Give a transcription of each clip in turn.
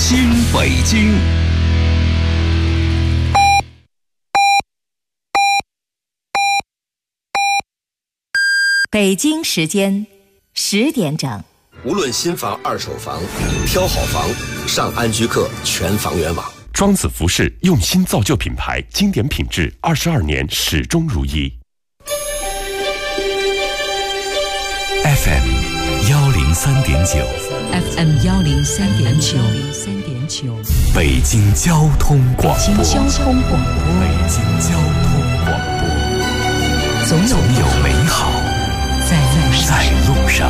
新北京。 北京时间10点整。 无论新房、二手房，挑好房，上安居客全房源网。 庄子服饰用心造就品牌，经典品质22年始终如一。 FM 103.9 FM 103.9 北京交通广播。 北京交通广播。 北京交通广播。总有美好在路上。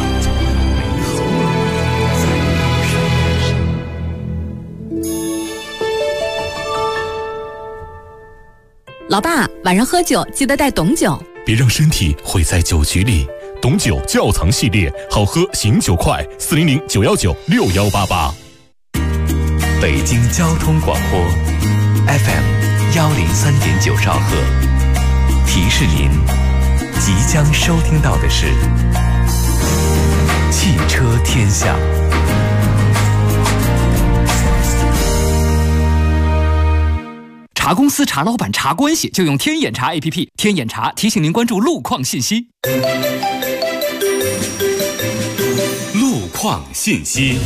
老爸，晚上喝酒记得带董酒， 别让身体毁在酒局里。董酒窖藏系列，好喝醒酒快，400-919-6188。 北京交通广播 FM 103.9兆赫，提示您即将收听到的是汽车天下。 查公司、查老板、查关系，就用天眼查 APP。天眼查提醒您关注路况信息。 路况信息。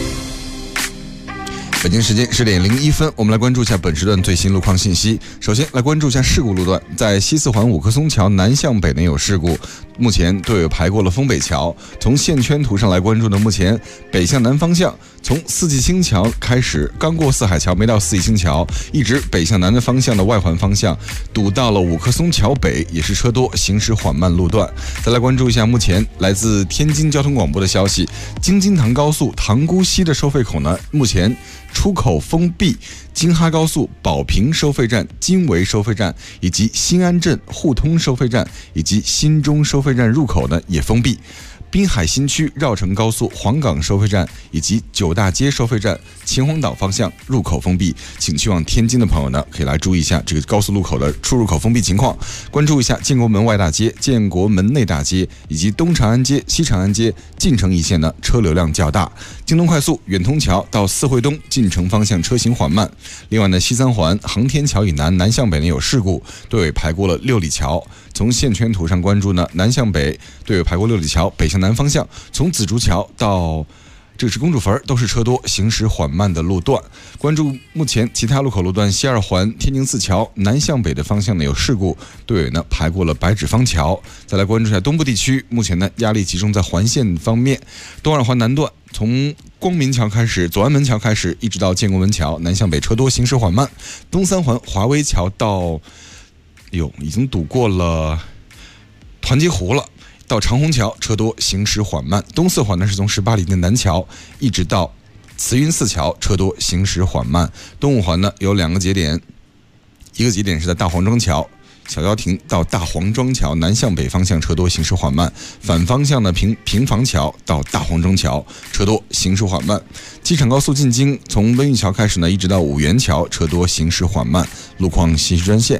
北京时间10点01分，我们来关注一下本时段最新路况信息。首先来关注一下事故路段，在西四环五棵松桥南向北呢有事故，目前队友排过了丰北桥。从线圈图上来关注呢，目前北向南方向从四季青桥开始，刚过四海桥没到四季青桥，一直北向南的方向的外环方向堵到了五棵松桥北，也是车多，行驶缓慢路段。再来关注一下目前来自天津交通广播的消息，京津塘高速塘沽西的收费口呢，目前出口封闭，京哈高速保平收费站、金维收费站以及新安镇互通收费站以及新中收费站入口呢也封闭。滨海新区绕城高速黄岗收费站以及九大街收费站秦皇岛方向入口封闭，请去往天津的朋友呢，可以来注意一下这个高速路口的出入口封闭情况。关注一下建国门外大街、建国门内大街以及东长安街、西长安街进城一线呢，车流量较大。京东快速远通桥到四惠东进城方向车行缓慢。另外呢，西三环航天桥以南南向北呢有事故，队尾排过了六里桥。从线圈图上关注呢，南向北队尾排过六里桥，北向南方向从紫竹桥到这个是公主坟都是车多，行驶缓慢的路段。关注目前其他路口路段，西二环天津四桥南向北的方向呢有事故，队尾呢排过了白纸坊桥。再来关注一下东部地区，目前呢压力集中在环线方面，东二环南段从光明桥开始，左安门桥开始，一直到建国门桥，南向北车多，行驶缓慢。东三环华威桥到已经堵过了团结湖了，到长虹桥车多，行驶缓慢。东四环呢是从18里的南桥一直到慈云寺桥，车多，行驶缓慢。东五环呢有两个节点，一个节点是在大黄庄桥小腰亭到大黄庄桥南向北方向车多，行驶缓慢。反方向呢平房桥到大黄庄桥车多，行驶缓慢。机场高速进京从温榆桥开始呢，一直到五元桥车多，行驶缓慢。路况信息专线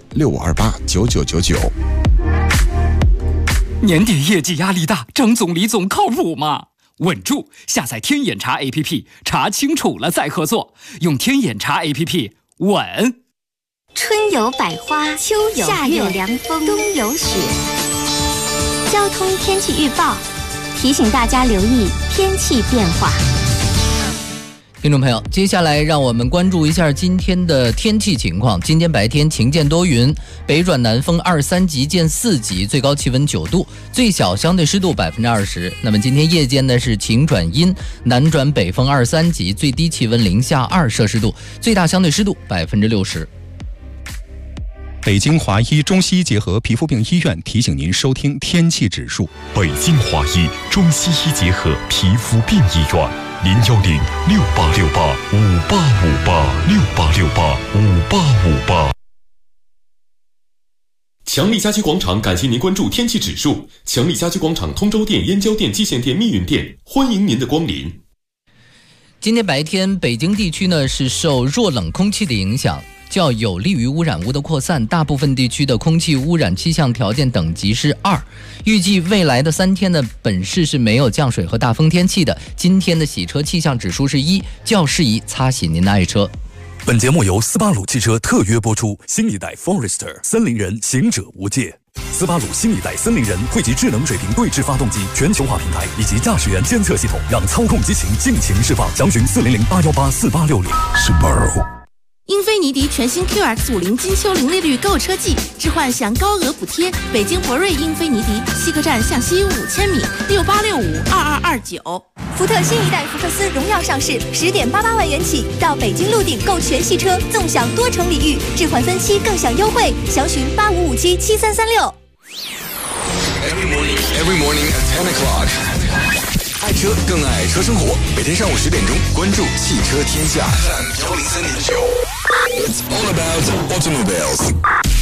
65289999。 年底业绩压力大，张总李总靠谱吗？稳住，下载天眼查 APP， 查清楚了再合作，用天眼查 APP 稳。 春有百花，秋有夏有凉风，冬有雪。交通天气预报提醒大家留意天气变化。 听众朋友，接下来让我们关注一下今天的天气情况。今天白天晴间多云，北转南风2-3级见4级，最高气温9度，最小相对湿度20%。那么今天夜间呢是晴转阴，南转北风2-3级，最低气温零下2摄氏度，最大相对湿度60%。 北京华医中西医结合皮肤病医院提醒您收听天气指数。 北京华医中西医结合皮肤病医院，010-6868-5858，6868-5858。强力家居广场感谢您关注天气指数。强力家居广场通州店、燕郊店、蓟县店、密云店，欢迎您的光临。 今天白天北京地区呢是受弱冷空气的影响， 较有利于污染物的扩散，大部分地区的空气污染气象条件等级是2。预计未来的3天呢，本市是没有降水和大风天气的。今天的洗车气象指数是1，较适宜擦洗您的爱车。 本节目由斯巴鲁汽车特约播出，新一代 Forester 森林人，行者无界。斯巴鲁新一代森林人汇集智能水平对置发动机、全球化平台以及驾驶员监测系统，让操控激情尽情释放。详询400-818-4860。Subaru。 英菲尼迪全新 QX50金秋零利率购车季，置换享高额补贴。北京博瑞英菲尼迪西客站向西5000米，68652229。 福特新一代福克斯荣耀上市，10.88万元起，到北京陆鼎购全系车，纵享多重礼遇，置换分期更享优惠，详询85577336。 Every morning at 10 o'clock。爱车更爱车生活，每天上午10点钟，关注汽车天下 FM103.9。It's all about automobiles。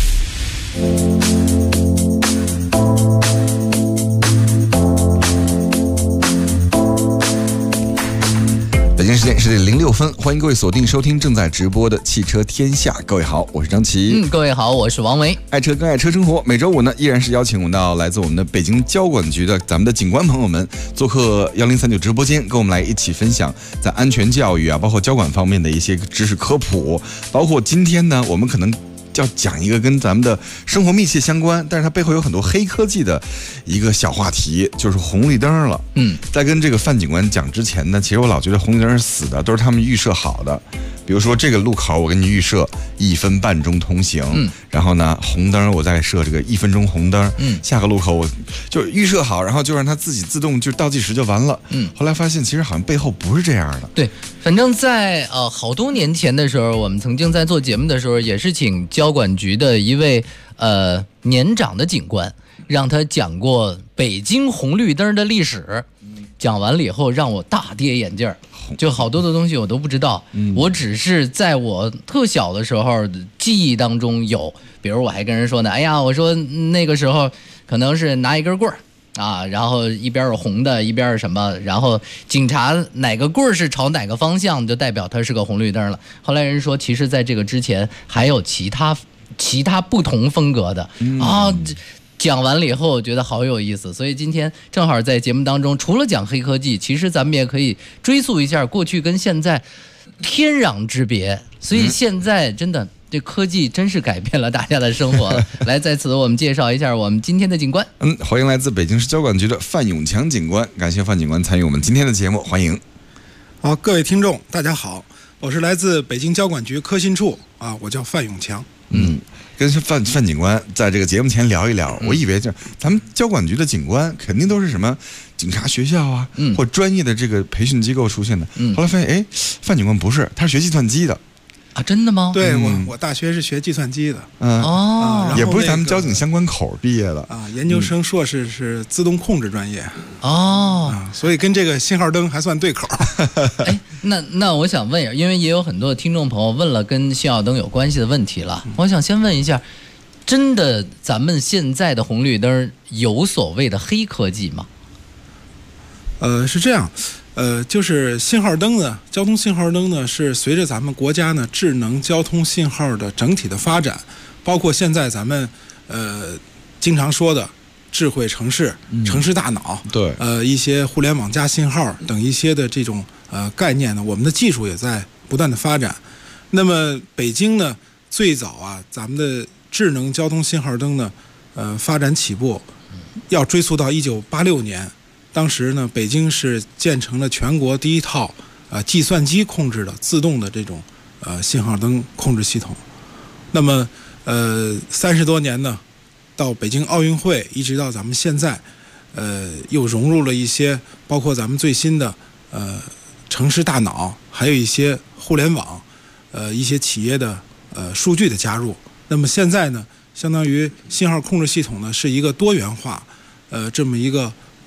北京时间10点06分，欢迎各位锁定收听正在直播的汽车天下。各位好，我是张琪。 各位好，我是王维。 爱车更爱车生活，每周五呢依然是邀请我们到来自我们的北京交管局的咱们的警官朋友们做客1039直播间，跟我们来一起分享在安全教育啊，包括交管方面的一些知识科普。包括今天呢，我们可能要讲一个跟咱们的生活密切相关，但是它背后有很多黑科技的一个小话题，就是红绿灯了。在跟这个范警官讲之前呢，其实我老觉得红绿灯是死的，都是他们预设好的。比如说这个路口我给你预设1分半钟通行，然后呢红灯我再设这个1分钟红灯，下个路口我就预设好，然后就让它自己自动就倒计时就完了。后来发现其实好像背后不是这样的。 对，反正在好多年前的时候，我们曾经在做节目的时候，也是请交管局的一位年长的警官，让他讲过北京红绿灯的历史。讲完了以后，让我大跌眼镜儿，就好多的东西我都不知道。我只是在我特小的时候记忆当中有，比如我还跟人说呢，哎呀，我说那个时候可能是拿一根棍儿啊，然后一边是红的，一边是什么，然后警察哪个棍儿是朝哪个方向，就代表它是个红绿灯了。后来人说，其实在这个之前还有其他不同风格的啊。讲完了以后，我觉得好有意思，所以今天正好在节目当中，除了讲黑科技，其实咱们也可以追溯一下过去跟现在天壤之别。所以现在真的这科技真是改变了大家的生活了。来，在此我们介绍一下我们今天的警官。 欢迎来自北京市交管局的范永强警官，感谢范警官参与我们今天的节目，欢迎。 好，各位听众，大家好，我是来自北京交管局科信处啊，我叫范永强。 跟范警官在这个节目前聊一聊，我以为咱们交管局的警官肯定都是什么警察学校啊，或专业的这个培训机构出现的。后来发现，范警官不是，他是学计算机的。 啊，真的吗？ 对，我大学是学计算机的。 也不是咱们交警相关口毕业的啊，研究生硕士是自动控制专业。所以跟这个信号灯还算对口。 哎，那我想问一下，因为也有很多听众朋友问了跟信号灯有关系的问题了，我想先问一下，真的咱们现在的红绿灯有所谓的黑科技吗？ 是这样。就是信号灯呢，交通信号灯呢，是随着咱们国家呢智能交通信号的整体的发展，包括现在咱们经常说的智慧城市、城市大脑， 对， 一些互联网加信号等一些的这种概念呢，我们的技术也在不断的发展。那么北京呢，最早啊，咱们的智能交通信号灯呢，发展起步要追溯到1986年。当时呢，北京是建成了全国第一套计算机控制的自动的这种信号灯控制系统。那么30多年呢，到北京奥运会一直到咱们现在，又融入了一些包括咱们最新的城市大脑，还有一些互联网，一些企业的数据的加入。那么现在呢，相当于信号控制系统呢是一个多元化，这么一个。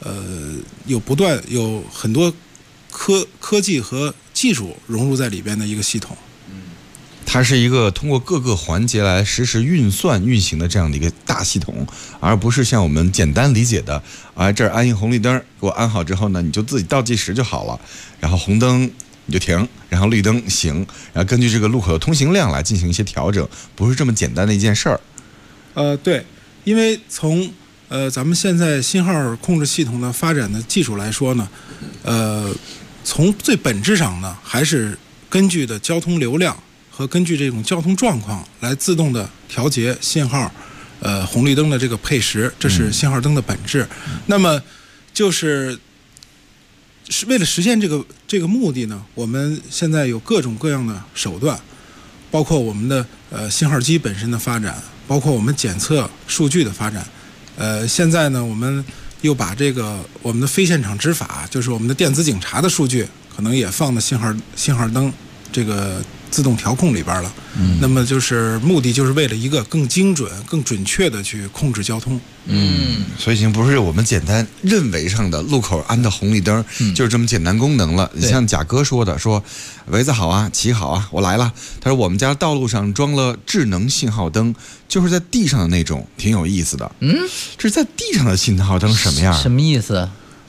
有很多科技和技术融入在里边的一个系统。 它是一个通过各个环节来实时运行的这样的一个大系统，而不是像我们简单理解的，这儿安一红绿灯，给我安好之后呢，你就自己倒计时就好了，然后红灯你就停，然后绿灯行，然后根据这个路口的通行量来进行一些调整，不是这么简单的一件事儿。 对，因为从咱们现在信号控制系统的发展的技术来说呢，从最本质上呢，还是根据的交通流量和根据这种交通状况来自动的调节信号，红绿灯的这个配时，这是信号灯的本质。那么就是为了实现这个目的呢，我们现在有各种各样的手段，包括我们的信号机本身的发展，包括我们检测数据的发展。现在呢，我们又把这个我们的非现场执法，就是我们的电子警察的数据，可能也放到信号灯这个自动调控里边了。那么就是目的就是为了一个更精准、更准确的去控制交通。 所以已经不是我们简单认为上的路口安的红绿灯，就是这么简单功能了。你像贾哥说的，说维子好啊，骑好啊，我来了。他说我们家道路上装了智能信号灯，就是在地上的那种，挺有意思的。这是在地上的信号灯什么样？ 什么意思？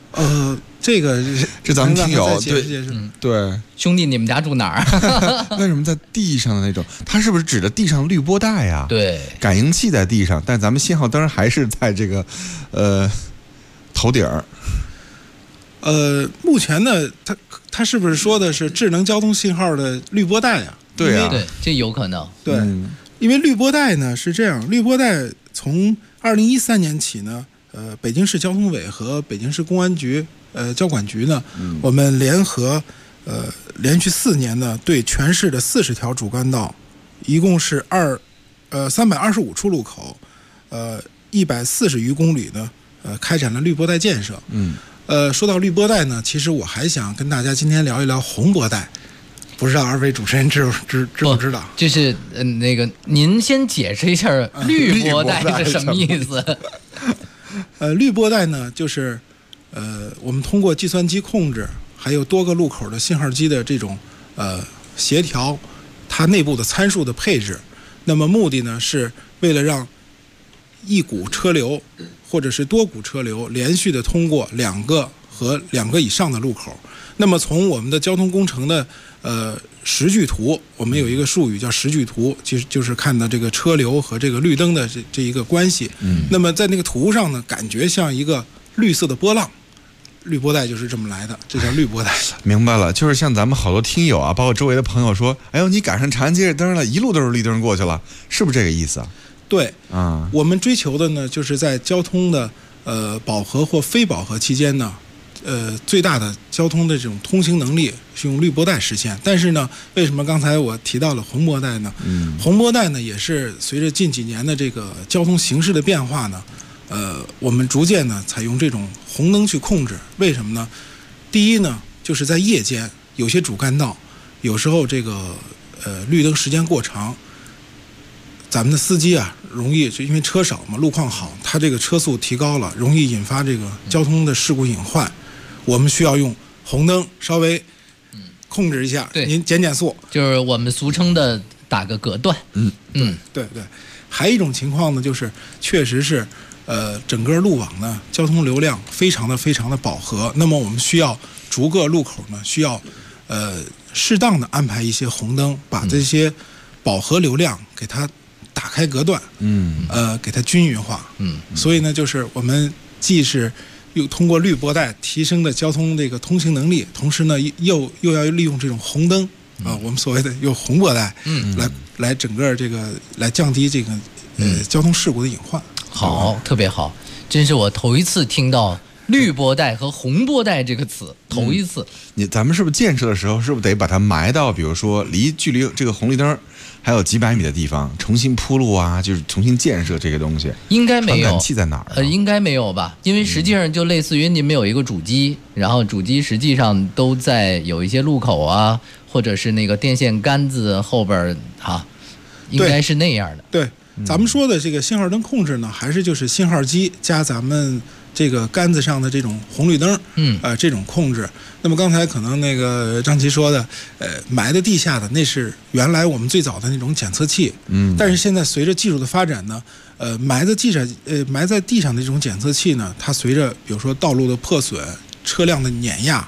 这咱们听友对兄弟，你们家住哪儿？ 为什么在地上的那种？它是不是指的地上绿波带呀？ 对， 感应器在地上，但咱们信号灯还是在这个头顶儿。 目前呢，它是不是说的是智能交通信号的绿波带呀？ 对啊， 对，这有可能。 对，因为绿波带呢是这样，绿波带从2013年起呢。北京市交通委和北京市公安局交管局呢，我们联合连续4年呢，对全市的40条主干道，一共是325处路口，140余公里呢，开展了绿波带建设。说到绿波带呢，其实我还想跟大家今天聊一聊红波带，不知道二位主持人知不知道？ 就是那个，您先解释一下绿波带是什么意思？ 绿波带呢，就是我们通过计算机控制，还有多个路口的信号机的这种协调，它内部的参数的配置。那么目的呢，是为了让一股车流或者是多股车流连续的通过2个和2个以上的路口。那么从我们的交通工程的时距图，我们有一个术语叫时距图，就是看到这个车流和这个绿灯的这一个关系。那么在那个图上呢，感觉像一个绿色的波浪，绿波带就是这么来的，这叫绿波带。 明白了，就是像咱们好多听友啊，包括周围的朋友说，哎呦，你赶上长安街灯了，一路都是绿灯过去了，是不是这个意思啊？ 对啊，我们追求的呢，就是在交通的饱和或非饱和期间呢。最大的交通的这种通行能力是用绿波带实现，但是呢，为什么刚才我提到了红波带呢？红波带呢也是随着近几年的这个交通形势的变化呢，我们逐渐呢采用这种红灯去控制。为什么呢？第一呢，就是在夜间有些主干道，有时候这个绿灯时间过长，咱们的司机啊容易就因为车少嘛，路况好，他这个车速提高了，容易引发这个交通的事故隐患。我们需要用红灯稍微控制一下，您减速， 就是我们俗称的打个隔断。 对。还有一种情况呢，就是确实是整个路网呢交通流量非常的饱和，那么我们需要逐个路口呢需要适当的安排一些红灯，把这些饱和流量给它打开隔断，给它均匀化。所以呢，就是我们既是又通过绿波带提升的交通这个通行能力，同时呢又要利用这种红灯我们所谓的用红波带来整个这个来降低这个交通事故的隐患。 好，特别好，真是我头一次听到绿波带和红波带这个词，头一次。 咱们是不是建设的时候，是不是得把它埋到，比如说距离这个红绿灯还有几百米的地方，重新铺路啊，就是重新建设这个东西？ 应该没有。传感器在哪儿？ 应该没有吧？因为实际上就类似于你们有一个主机，然后主机实际上都在有一些路口啊，或者是那个电线杆子后边应该是那样的。 对，咱们说的这个信号灯控制呢，还是就是信号机加咱们这个杆子上的这种红绿灯，这种控制。那么刚才可能那个张琪说的，埋在地下的那是原来我们最早的那种检测器，但是现在随着技术的发展呢，埋在地上的这种检测器呢，它随着比如说道路的破损、车辆的碾压，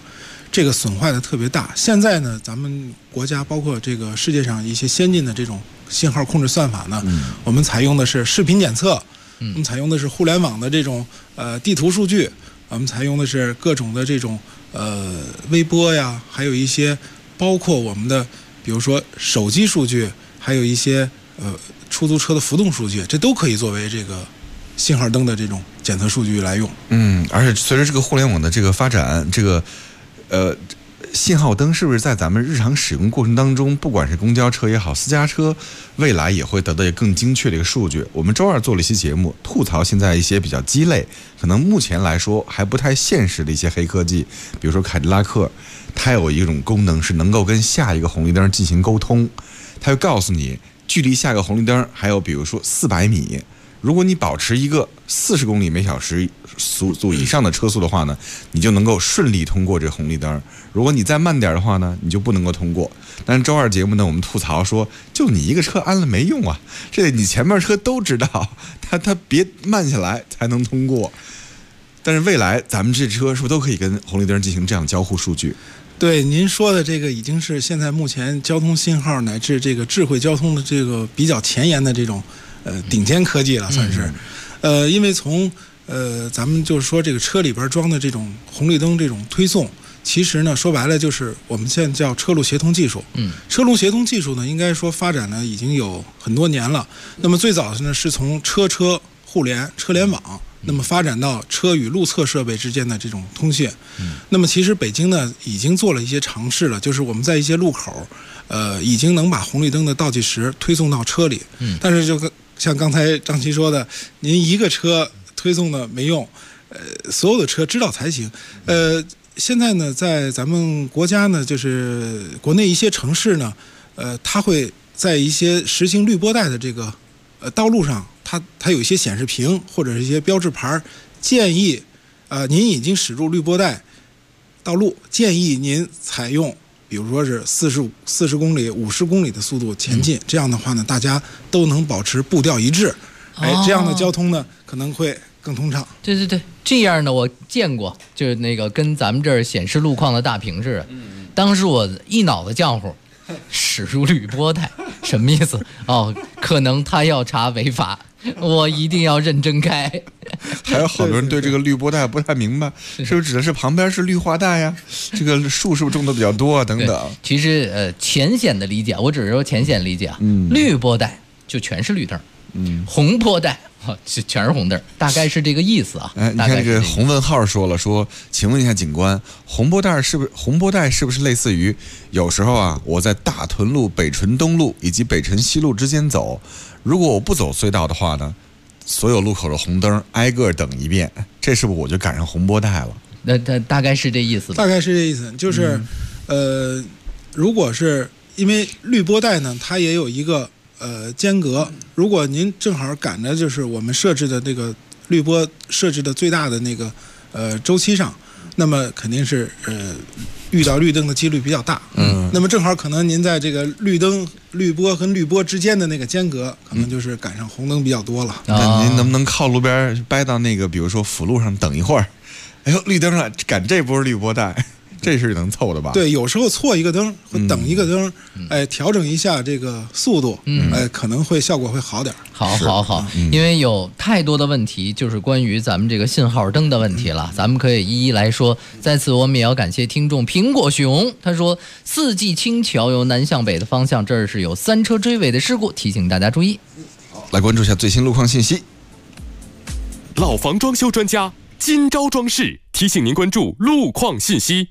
这个损坏的特别大。现在呢，咱们国家包括这个世界上一些先进的这种信号控制算法呢，我们采用的是视频检测，我们采用的是互联网的这种地图数据，我们采用的是各种的这种微波呀，还有一些包括我们的比如说手机数据，还有一些出租车的浮动数据，这都可以作为这个信号灯的这种检测数据来用。 而且随着这个互联网的这个发展，这个信号灯是不是在咱们日常使用过程当中，不管是公交车也好，私家车，未来也会得到更精确的一个数据？我们周二做了一期节目，吐槽现在一些比较鸡肋，可能目前来说还不太现实的一些黑科技，比如说凯迪拉克，它有一种功能是能够跟下一个红绿灯进行沟通，它会告诉你距离下一个红绿灯还有比如说400米。如果你保持一个40公里每小时速度以上的车速的话呢，你就能够顺利通过这红绿灯。如果你再慢点的话呢，你就不能够通过。但是周二节目呢，我们吐槽说，就你一个车安了没用啊，这你前面车都知道，它别慢下来才能通过。但是未来咱们这车是不是都可以跟红绿灯进行这样交互数据？ 对，您说的这个已经是现在目前交通信号乃至这个智慧交通的这个比较前沿的这种顶尖科技了，算是。因为从咱们就是说这个车里边装的这种红绿灯这种推送，其实呢说白了就是我们现在叫车路协同技术。车路协同技术呢，应该说发展呢已经有很多年了。那么最早呢是从车互联、车联网，那么发展到车与路侧设备之间的这种通讯。那么其实北京呢已经做了一些尝试了，就是我们在一些路口，已经能把红绿灯的倒计时推送到车里。但是就像刚才张琪说的，您一个车推送的没用，所有的车知道才行。现在呢，在咱们国家呢，就是国内一些城市呢，它会在一些实行绿波带的这个道路上，它有一些显示屏或者是一些标志牌，建议您已经驶入绿波带道路，建议您采用比如说是40公里、50公里的速度前进。这样的话呢，大家都能保持步调一致，这样的交通呢可能会更通畅。 对，这样的我见过，就是那个跟咱们这儿显示路况的大屏似的。当时我一脑子浆糊，驶入绿波带什么意思？可能他要查违法，我一定要认真开。 还有好多人对这个绿波带不太明白，是不是指的是旁边是绿化带呀？这个树是不是种的比较多啊？等等。 其实浅显的理解，我只是说浅显理解啊。绿波带就全是绿灯，红波带全是红灯，大概是这个意思啊。 你看这个红问号说，请问一下警官，红波带是不是类似于有时候啊，我在大屯路、北辰东路以及北辰西路之间走，如果我不走隧道的话呢，所有路口的红灯挨个等一遍，这是不是我就赶上红波带了？ 那大概是这意思吧。 大概是这意思，就是如果是因为绿波带呢，它也有一个间隔，如果您正好赶着就是我们设置的这个绿波设置的最大的那个周期上，那么肯定是遇到绿灯的几率比较大。那么正好可能您在这个绿波和绿波之间的那个间隔，可能就是赶上红灯比较多了。 那您能不能靠路边掰到那个比如说辅路上等一会儿？哎呦，绿灯了，赶这波绿波带。这是能凑的吧？ 对，有时候错一个灯或等一个灯，调整一下这个速度，可能会效果会好点。 好，因为有太多的问题，就是关于咱们这个信号灯的问题了，咱们可以一一来说。在此，我们也要感谢听众苹果熊，他说4G青桥由南向北的方向，这儿是有3车追尾的事故，提醒大家注意。 来关注一下最新路况信息。 老房装修专家金招装饰提醒您关注路况信息。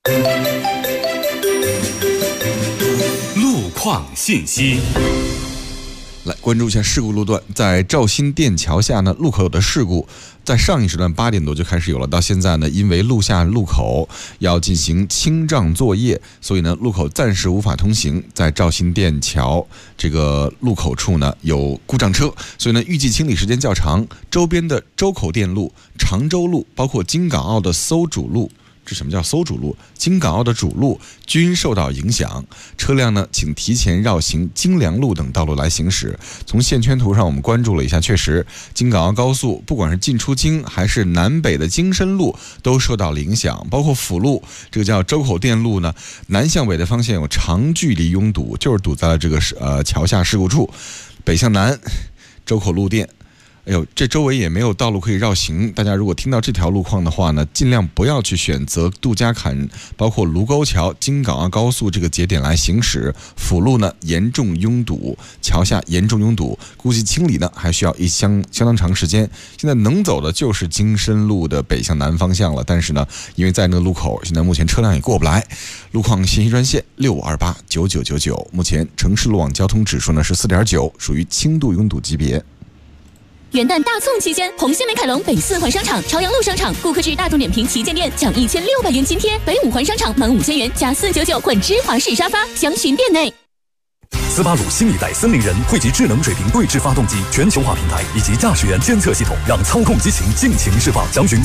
路况信息， 来关注一下事故路段。在肇兴电桥下呢，路口有的事故，在上一时段8点多就开始有了，到现在呢，因为路下路口要进行清障作业，所以呢，路口暂时无法通行。在肇兴电桥这个路口处呢，有故障车，所以呢，预计清理时间较长。周边的周口店路、常州路，包括京港澳的搜主路、 这什么叫搜主路？京港澳的主路均受到影响，车辆呢，请提前绕行京良路等道路来行驶。从线圈图上我们关注了一下，确实，京港澳高速不管是进出京还是南北的京深路都受到了影响，包括辅路，这个叫周口店路呢，南向北的方向有长距离拥堵，就是堵在了这个桥下事故处。北向南，周口路店。哎呦，这周围也没有道路可以绕行，大家如果听到这条路况的话呢，尽量不要去选择杜家坎，包括卢沟桥、京港澳高速这个节点来行驶。辅路呢严重拥堵，桥下严重拥堵，估计清理呢还需要相当长时间。现在能走的就是京深路的北向南方向了，但是呢，因为在那个路口，现在目前车辆也过不来。路况信息专线65289999，目前城市路网交通指数呢是4.9，属于轻度拥堵级别。 元旦大促期间，红星美凯龙北4环商场、朝阳路商场顾客至大众点评旗舰店享1600元津贴，北5环商场满5000元加499混芝华士沙发，详询店内。 斯巴鲁新一代森林人汇集智能水平对置发动机、全球化平台以及驾驶员监测系统，让操控激情尽情释放。详询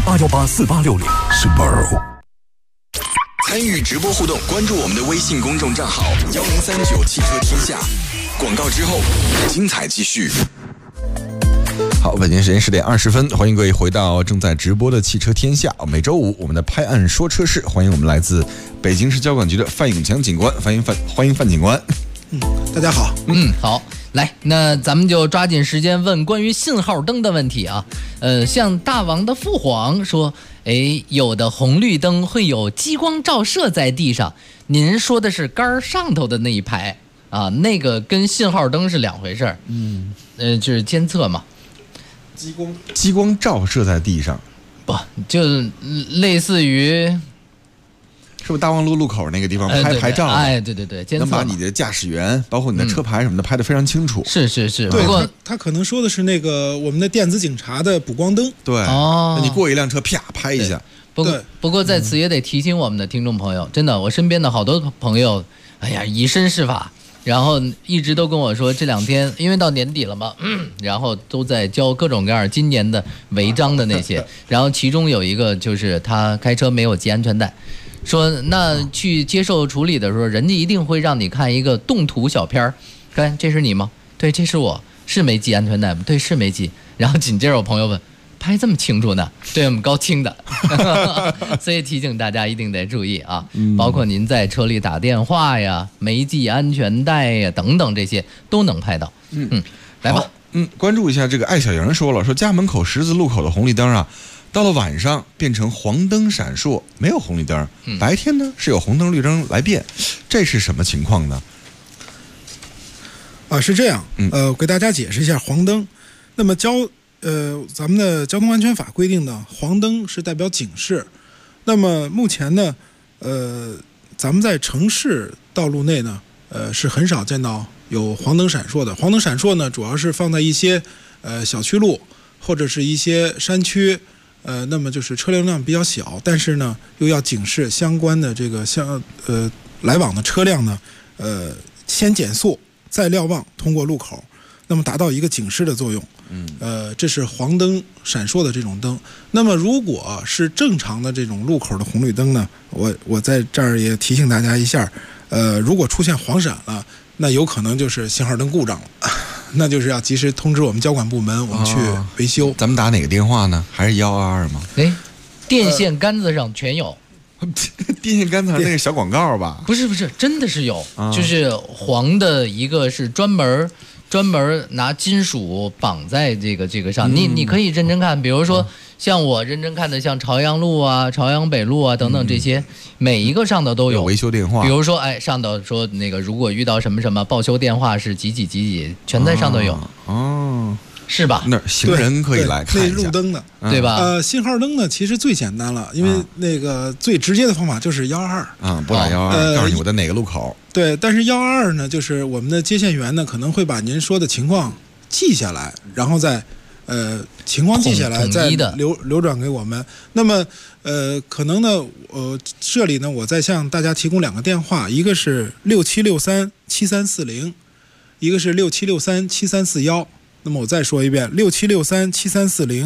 400-818-4860。Subaru。 参与直播互动，关注我们的微信公众账号1039汽车天下。广告之后，精彩继续。好，北京时间10点20分，欢迎各位回到正在直播的汽车天下。每周五我们的拍案说车室，欢迎我们来自北京市交管局的范永强警官，欢迎范警官。 大家好。 好，来，那咱们就抓紧时间问关于信号灯的问题啊。像大王的父皇说，有的红绿灯会有激光照射在地上，您说的是杆上头的那一排啊，那个跟信号灯是两回事儿。就是监测嘛。 激光照射在地上， 不就类似于， 是不是大望路路口那个地方拍牌照？ 对，监测能把你的驾驶员，包括你的车牌什么的拍得非常清楚。 是。 对，不过他可能说的是那个我们的电子警察的补光灯。 对，你过一辆车，啪拍一下。 不过在此也得提醒我们的听众朋友，真的，我身边的好多朋友，以身试法。然后一直都跟我说，这2天因为到年底了嘛，然后都在交各种各样今年的违章的那些，然后其中有一个就是他开车没有系安全带，说那去接受处理的时候，人家一定会让你看一个动图小片儿，看这是你吗？对，这是我，是没系安全带吗？对，是没系。然后紧接着我朋友问，拍这么清楚呢？对，我们高清的。所以提醒大家一定得注意啊，包括您在车里打电话呀、没系安全带呀等等，这些都能拍到。来吧。 关注一下这个艾小莹说了，说家门口十字路口的红绿灯啊，到了晚上变成黄灯闪烁，没有红绿灯，白天呢是有红灯绿灯来变，这是什么情况呢？ 是这样，给大家解释一下黄灯。那么咱们的交通安全法规定的黄灯是代表警示。那么目前呢，咱们在城市道路内呢，是很少见到有黄灯闪烁的。黄灯闪烁呢，主要是放在一些小区路或者是一些山区，那么就是车流量比较小，但是呢又要警示相关的这个来往的车辆呢，先减速再瞭望通过路口，那么达到一个警示的作用。这是黄灯闪烁的这种灯。那么如果是正常的这种路口的红绿灯呢，我在这儿也提醒大家一下，如果出现黄闪了，那有可能就是信号灯故障了，那就是要及时通知我们交管部门，我们去维修。 咱们打哪个电话呢？还是122吗？ 电线杆子上全有。 电线杆子上那个小广告吧？ 不是，真的是有，就是黄的一个是专门拿金属绑在这个上，你可以认真看，比如说像我认真看的，像朝阳路啊、朝阳北路啊等等这些，每一个上头都有维修电话。 比如说，上头说那个如果遇到什么报修电话是几几几几，全在上头有。是吧？ 那行人可以来看一下。 那路灯的， 对吧？ 信号灯呢，其实最简单了，因为那个最直接的方法就是122。 拨打122，告诉你我在哪个路口。 对，但是122呢，就是我们的接线员呢，可能会把您说的情况记下来，然后再情况记下来，再流转给我们。那么可能呢，这里呢，我再向大家提供2个电话，一个是67637340，一个是67637341。那么我再说一遍，67637340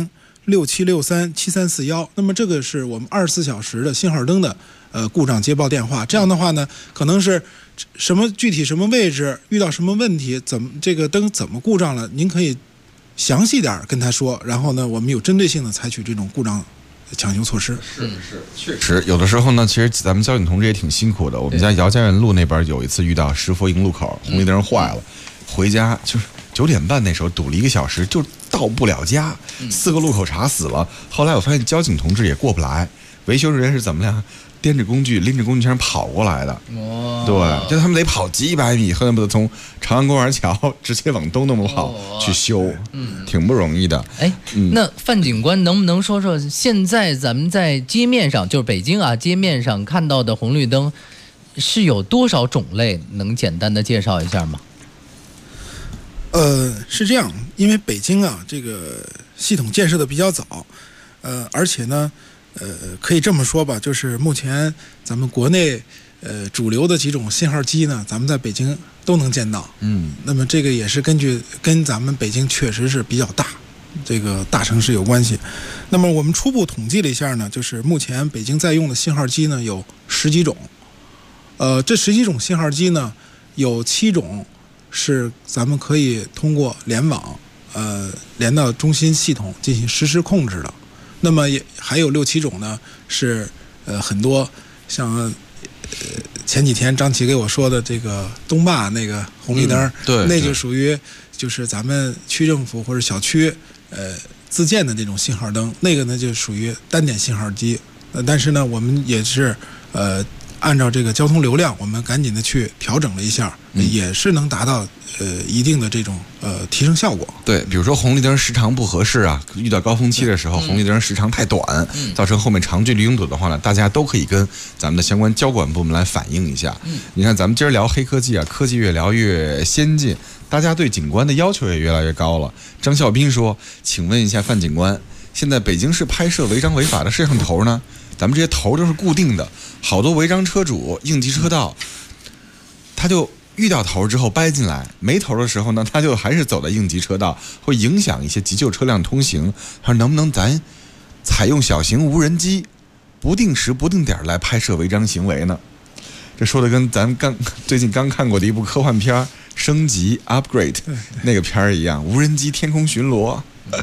67637341，那么这个是我们24小时的信号灯的故障接报电话。这样的话呢，可能是什么具体什么位置遇到什么问题，这个灯怎么故障了，您可以详细点跟他说，然后呢，我们有针对性的采取这种故障抢修措施。 是，确实有的时候呢，其实咱们交警同志也挺辛苦的。我们家姚家园路那边有一次遇到石佛营路口红绿灯坏了，回家就是9点半那时候堵了1个小时，就到不了家，4个路口查死了。后来我发现交警同志也过不来，维修人员是怎么样？掂着工具拎着工具箱跑过来的。对，就他们得跑几百米，恨不得从朝阳公园桥直接往东那么跑去修，挺不容易的。 那范警官能不能说说现在咱们在街面上，就是北京啊街面上看到的红绿灯是有多少种类？能简单的介绍一下吗？ 是这样，因为北京啊这个系统建设的比较早，而且呢。可以这么说吧，就是目前咱们国内主流的几种信号机呢，咱们在北京都能见到。那么这个也是跟咱们北京确实是比较大，这个大城市有关系。那么我们初步统计了一下呢，就是目前北京在用的信号机呢有10几种。这10几种信号机呢，有7种是咱们可以通过联网，连到中心系统进行实时控制的。那么也还有6、7种呢，是很多像前几天张琪给我说的这个东坝那个红绿灯， 对， 那就属于就是咱们区政府或者小区自建的那种信号灯，那个呢就属于单点信号机。但是呢，我们也是按照这个交通流量，我们赶紧的去调整了一下，也是能达到一定的这种提升效果。 对，比如说红绿灯时长不合适啊，遇到高峰期的时候，红绿灯时长太短，造成后面长距离拥堵的话呢，大家都可以跟咱们的相关交管部门来反映一下。你看咱们今儿聊黑科技啊，科技越聊越先进，大家对警官的要求也越来越高了。张孝斌说：“请问一下范警官，现在北京市拍摄违章违法的摄像头呢？咱们这些头都是固定的，好多违章车主应急车道，他就遇到头之后掰进来，没头的时候呢，他就还是走到应急车道，会影响一些急救车辆通行。他说能不能咱采用小型无人机，不定时不定点来拍摄违章行为呢？”这说的跟咱最近刚看过的一部科幻片升级 upgrade 那个片儿一样，无人机天空巡逻。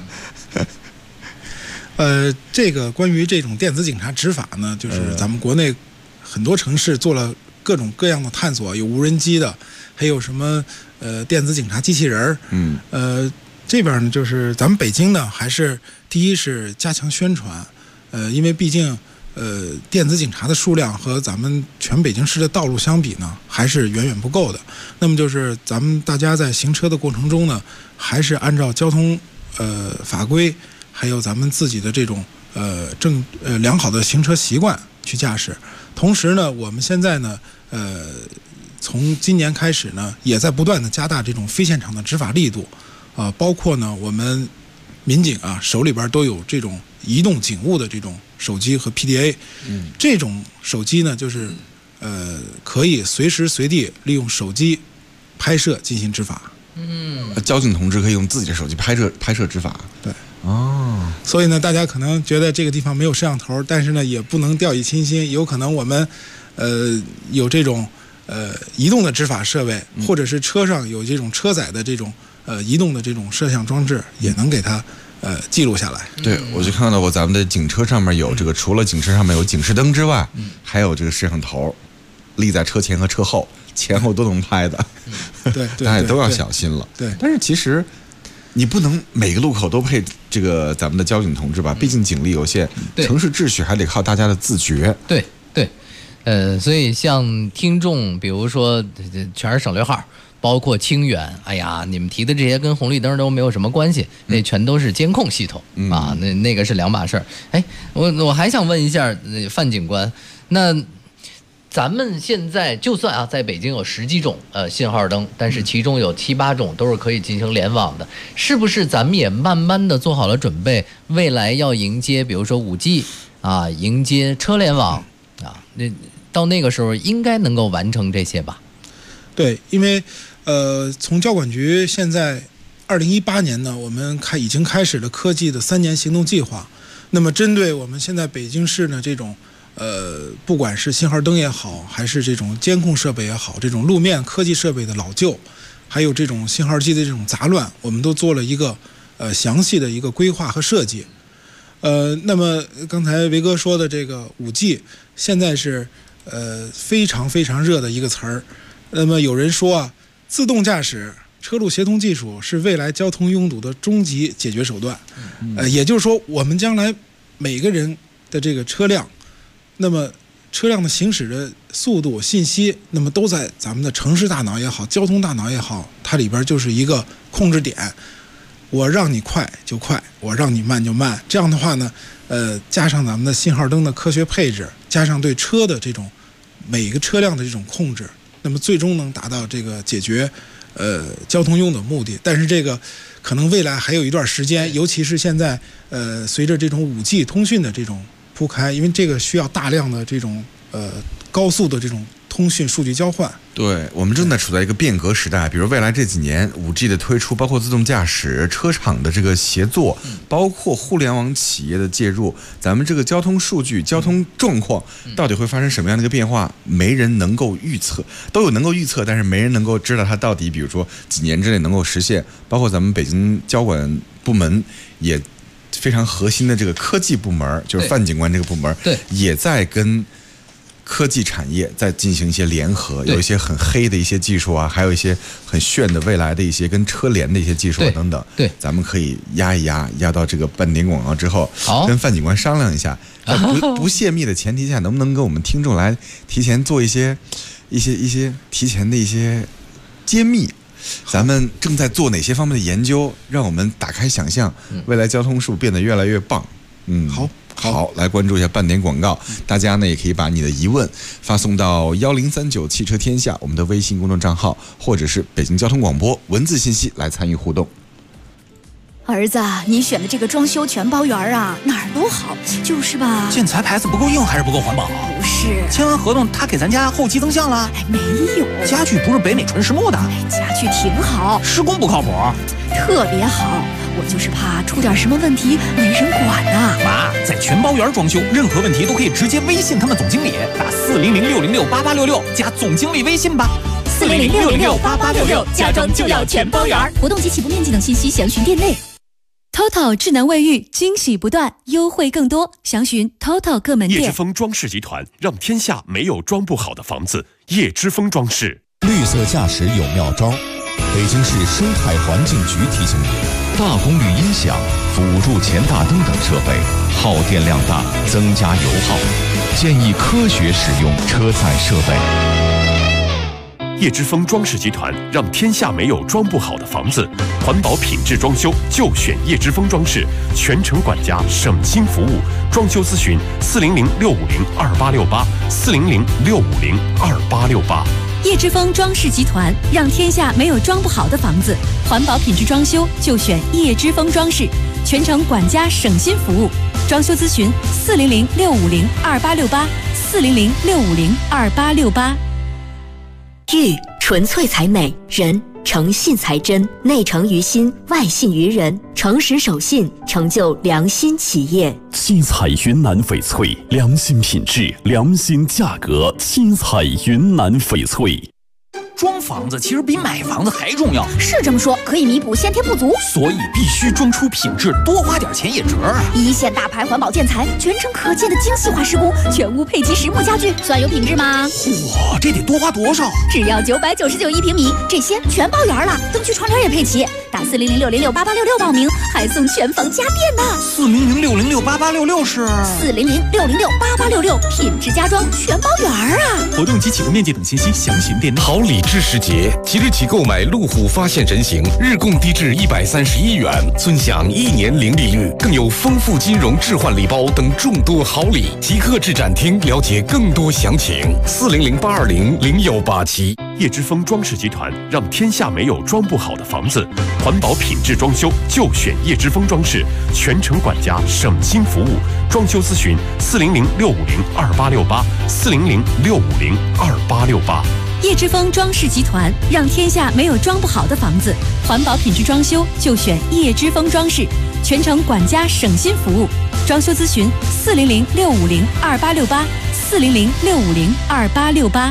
这个关于这种电子警察执法呢，就是咱们国内很多城市做了各种各样的探索，有无人机的，还有什么电子警察机器人。这边呢，就是咱们北京呢，还是第一是加强宣传，因为毕竟电子警察的数量和咱们全北京市的道路相比呢，还是远远不够的。那么就是咱们大家在行车的过程中呢，还是按照交通法规，还有咱们自己的这种良好的行车习惯去驾驶。同时呢，我们现在呢，从今年开始呢，也在不断的加大这种非现场的执法力度，包括呢，我们民警啊手里边都有这种移动警务的这种手机和 PDA，这种手机呢，就是可以随时随地利用手机拍摄进行执法。 交警同志可以用自己的手机拍摄执法。 对。所以呢，大家可能觉得这个地方没有摄像头，但是呢，也不能掉以轻心，有可能我们有这种移动的执法设备，或者是车上有这种车载的这种移动的这种摄像装置，也能给它记录下来。 对，我就看到过咱们的警车上面有这个，除了警车上面有警示灯之外，还有这个摄像头立在车前和车后，前后都能拍的。 对， 大家都要小心了。 对， 但是其实你不能每个路口都配这个咱们的交警同志吧？毕竟警力有限，城市秩序还得靠大家的自觉。 对，所以像听众，比如说全是省略号，包括清远，哎呀，你们提的这些跟红绿灯都没有什么关系，那全都是监控系统啊，那个是两码事儿。哎，我还想问一下范警官，那咱们现在就算啊，在北京有10几种信号灯，但是其中有7、8种都是可以进行联网的，是不是咱们也慢慢的做好了准备，未来要迎接比如说5G 啊，迎接车联网啊，到那个时候应该能够完成这些吧？ 对，因为从交管局现在 2018年呢，我们已经开始了科技的3年行动计划。那么针对我们现在北京市呢这种不管是信号灯也好，还是这种监控设备也好，这种路面科技设备的老旧，还有这种信号机的这种杂乱，我们都做了一个详细的一个规划和设计。那么刚才维哥说的这个5G，现在是非常非常热的一个词儿。那么有人说啊，自动驾驶、车路协同技术是未来交通拥堵的终极解决手段。也就是说，我们将来每个人的这个车辆，那么车辆的行驶的速度、信息，那么都在咱们的城市大脑也好，交通大脑也好，它里边就是一个控制点。我让你快就快，我让你慢就慢。这样的话呢，加上咱们的信号灯的科学配置，加上对车的这种每个车辆的这种控制，那么最终能达到这个解决交通拥堵目的。但是这个可能未来还有一段时间，尤其是现在随着这种5G 通讯的这种铺开，因为这个需要大量的这种高速的这种通讯数据交换。 对，我们正在处在一个变革时代，比如未来这几年5G 的推出，包括自动驾驶、车厂的这个协作，包括互联网企业的介入，咱们这个交通数据、交通状况到底会发生什么样的一个变化，没人能够预测，都有能够预测，但是没人能够知道它到底，比如说几年之内能够实现。包括咱们北京交管部门也非常核心的这个科技部门，就是范警官这个部门，对，也在跟科技产业在进行一些联合，有一些很黑的一些技术啊，还有一些很炫的未来的一些跟车联的一些技术等等。对，咱们可以压一压到这个半点广告之后，跟范警官商量一下，在不泄密的前提下，能不能跟我们听众来提前做一些提前的一些揭秘。咱们正在做哪些方面的研究，让我们打开想象，未来交通术变得越来越棒。好，来关注一下半点广告。大家呢也可以把你的疑问发送到1039汽车天下我们的微信公众账号，或者是北京交通广播文字信息来参与互动。 儿子，你选的这个装修全包园啊，哪儿都好，就是吧？ 建材牌子不够硬还是不够环保？ 不是， 签完合同他给咱家后期增项了？ 没有， 家具不是北美纯实木的？ 家具挺好， 施工不靠谱， 特别好。我就是怕出点什么问题没人管呐。 妈，在全包园装修，任何问题都可以直接微信他们总经理，打400-606-8866加总经理微信吧。 400-606-8866，家装就要全包园。活动及起步面积等信息详询店内。 TOTO 智能卫浴，惊喜不断，优惠更多，详询 TOTO 各门店。 叶之峰装饰集团，让天下没有装不好的房子。叶之峰装饰， 绿色驾驶有妙招。北京市生态环境局提醒你，大功率音响、辅助前大灯等设备耗电量大，增加油耗，建议科学使用车载设备。 叶之峰装饰集团，让天下没有装不好的房子。环保品质装修就选叶之峰装饰，全程管家，省心服务。装修咨询400-650-2868，400-650-2868。 叶之峰装饰集团，让天下没有装不好的房子。环保品质装修就选叶之峰装饰，全程管家，省心服务。装修咨询400-650-2868，400-650-2868。 玉纯粹才美，人诚信才真，内诚于心，外信于人，诚实守信，成就良心企业。 七彩云南翡翠，良心品质，良心价格。七彩云南翡翠。 装房子其实比买房子还重要， 是这么说，可以弥补先天不足， 所以必须装出品质，多花点钱也值啊！ 一线大牌环保建材，全程可见的精细化施工，全屋配齐实木家具，算有品质吗？ 哇，这得多花多少？ 只要999一平米，这些全包圆了，灯具窗帘也配齐。打400-606-8866报名，还送全房家电呢。 400-606-8866是 400-606-8866，品质家装全包圆啊！ 活动及起步面积等信息详询店内。 好礼知识节，即日起购买路虎发现人形，日供低至131元，尊享1年零利率，更有丰富金融置换礼包等众多好礼。即刻至展厅了解更多详情。400-820-0187。 叶之峰装饰集团，让天下没有装不好的房子。环保品质装修就选叶之峰装饰，全程管家，省心服务。装修咨询400-650-2868，400-650-2868。 叶之峰装饰集团，让天下没有装不好的房子。环保品质装修就选叶之峰装饰，全程管家省心服务。装修咨询400-650-2868，400-650-2868。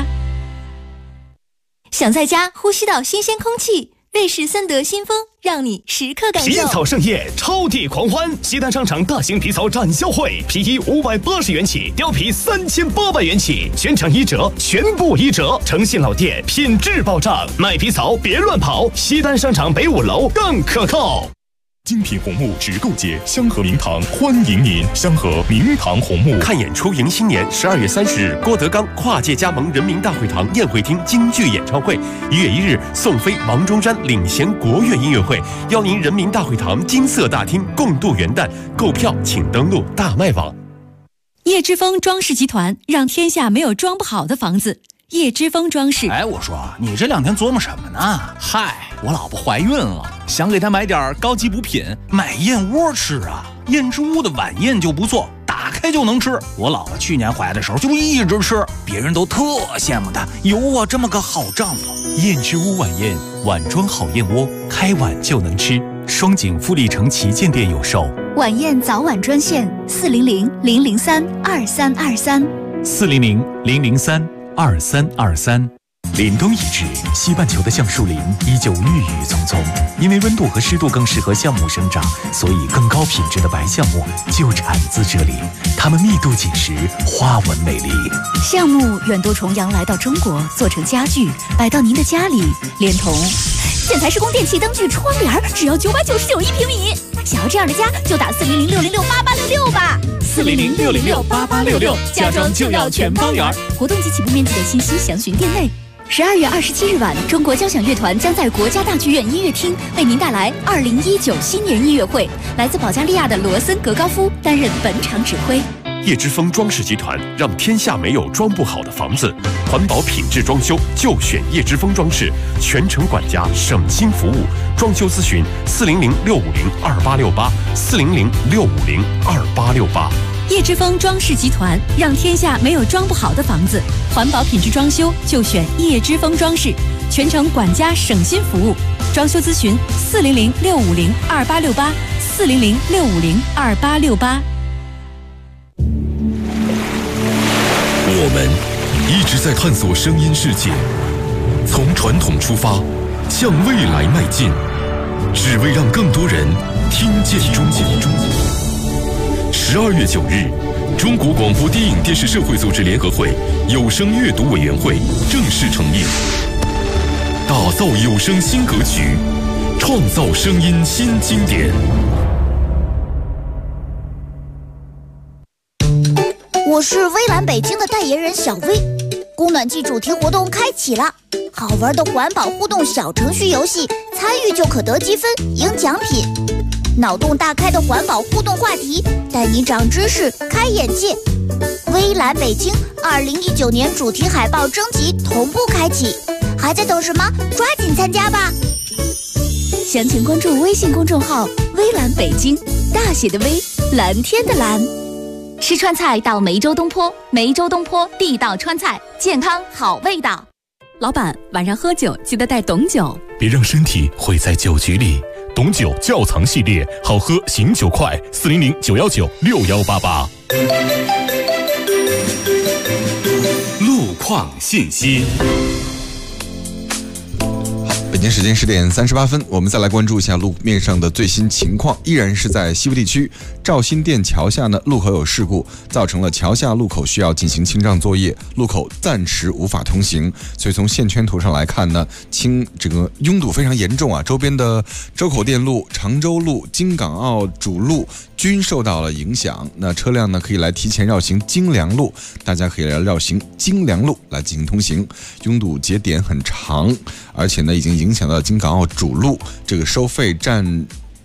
想在家呼吸到新鲜空气，瑞士森德新风让你时刻感受。 皮草盛宴，超地狂欢！西单商场大型皮草展销会，皮衣580元起，貂皮3800元起，全场1折，全部1折。诚信老店，品质保障，卖皮草别乱跑。西单商场北5楼更可靠。 精品红木直购节，香河明堂欢迎您！香河明堂红木看演出迎新年，12月30日，郭德纲跨界加盟人民大会堂宴会厅京剧演唱会；1月1日，宋飞、王中山领衔国乐音乐会，邀您人民大会堂金色大厅共度元旦。购票请登录大麦网。 叶之峰装饰集团，让天下没有装不好的房子。叶之峰装饰。 哎，我说你这2天琢磨什么呢？嗨，我老婆怀孕了，想给她买点高级补品，买燕窝吃啊。燕之屋的晚宴就不错，打开就能吃。我老婆去年怀的时候就一直吃，别人都特羡慕她有我这么个好丈夫。 燕之屋晚宴，碗装好燕窝，开碗就能吃。双井富力城旗舰店有售。 晚宴早晚专线 400-003-2323，400-003-2323。凛冬已至，西半球的橡树林依旧郁郁葱葱。因为温度和湿度更适合橡木生长，所以更高品质的白橡木就产自这里。它们密度紧实，花纹美丽。 橡木远渡重洋来到中国，做成家具，摆到您的家里，连同建材施工电器灯具窗帘，只要999一平米。想要这样的家，就打400-606-8866吧。 400-606-8866，家装就要全包圆。 活动及起步面积等信息详询店内。12月27日晚，中国交响乐团将在国家大剧院音乐厅为您带来2019新年音乐会，来自保加利亚的罗森格高夫担任本场指挥。 叶之峰装饰集团，让天下没有装不好的房子。环保品质装修就选叶之峰装饰，全程管家省心服务。装修咨询400-650-2868，400-650-2868。 叶之峰装饰集团，让天下没有装不好的房子。环保品质装修就选叶之峰装饰，全程管家省心服务。装修咨询400-650-2868，400-650-2868。 我们一直在探索声音世界，从传统出发，向未来迈进，只为让更多人听见中国。12月9日，中国广播电影电视社会组织联合会有声阅读委员会正式成立，打造有声新格局，创造声音新经典。 我是微蓝北京的代言人小薇，供暖季主题活动开启了，好玩的环保互动小程序游戏，参与就可得积分赢奖品。脑洞大开的环保互动话题，带你长知识开眼界。微蓝北京2019年主题海报征集同步开启，还在等什么？抓紧参加吧！详情关注微信公众号微蓝北京，大写的微，蓝天的蓝。 吃川菜到梅州东坡，梅州东坡地道川菜，健康好味道。 老板，晚上喝酒记得带董酒， 别让身体毁在酒局里。董酒窖藏系列，好喝醒酒快，400-919-6188。 路况信息。 北京时间10点38分，我们再来关注一下路面上的最新情况。依然是在西部地区赵新店桥下呢，路口有事故，造成了桥下路口需要进行清障作业，路口暂时无法通行。所以从线圈图上来看呢，这个拥堵非常严重啊，周边的周口店路、常州路、京港澳主路均受到了影响。那车辆呢可以来提前绕行京良路，大家可以来绕行京良路来进行通行。拥堵节点很长，而且呢已经影响到京港澳主路这个收费站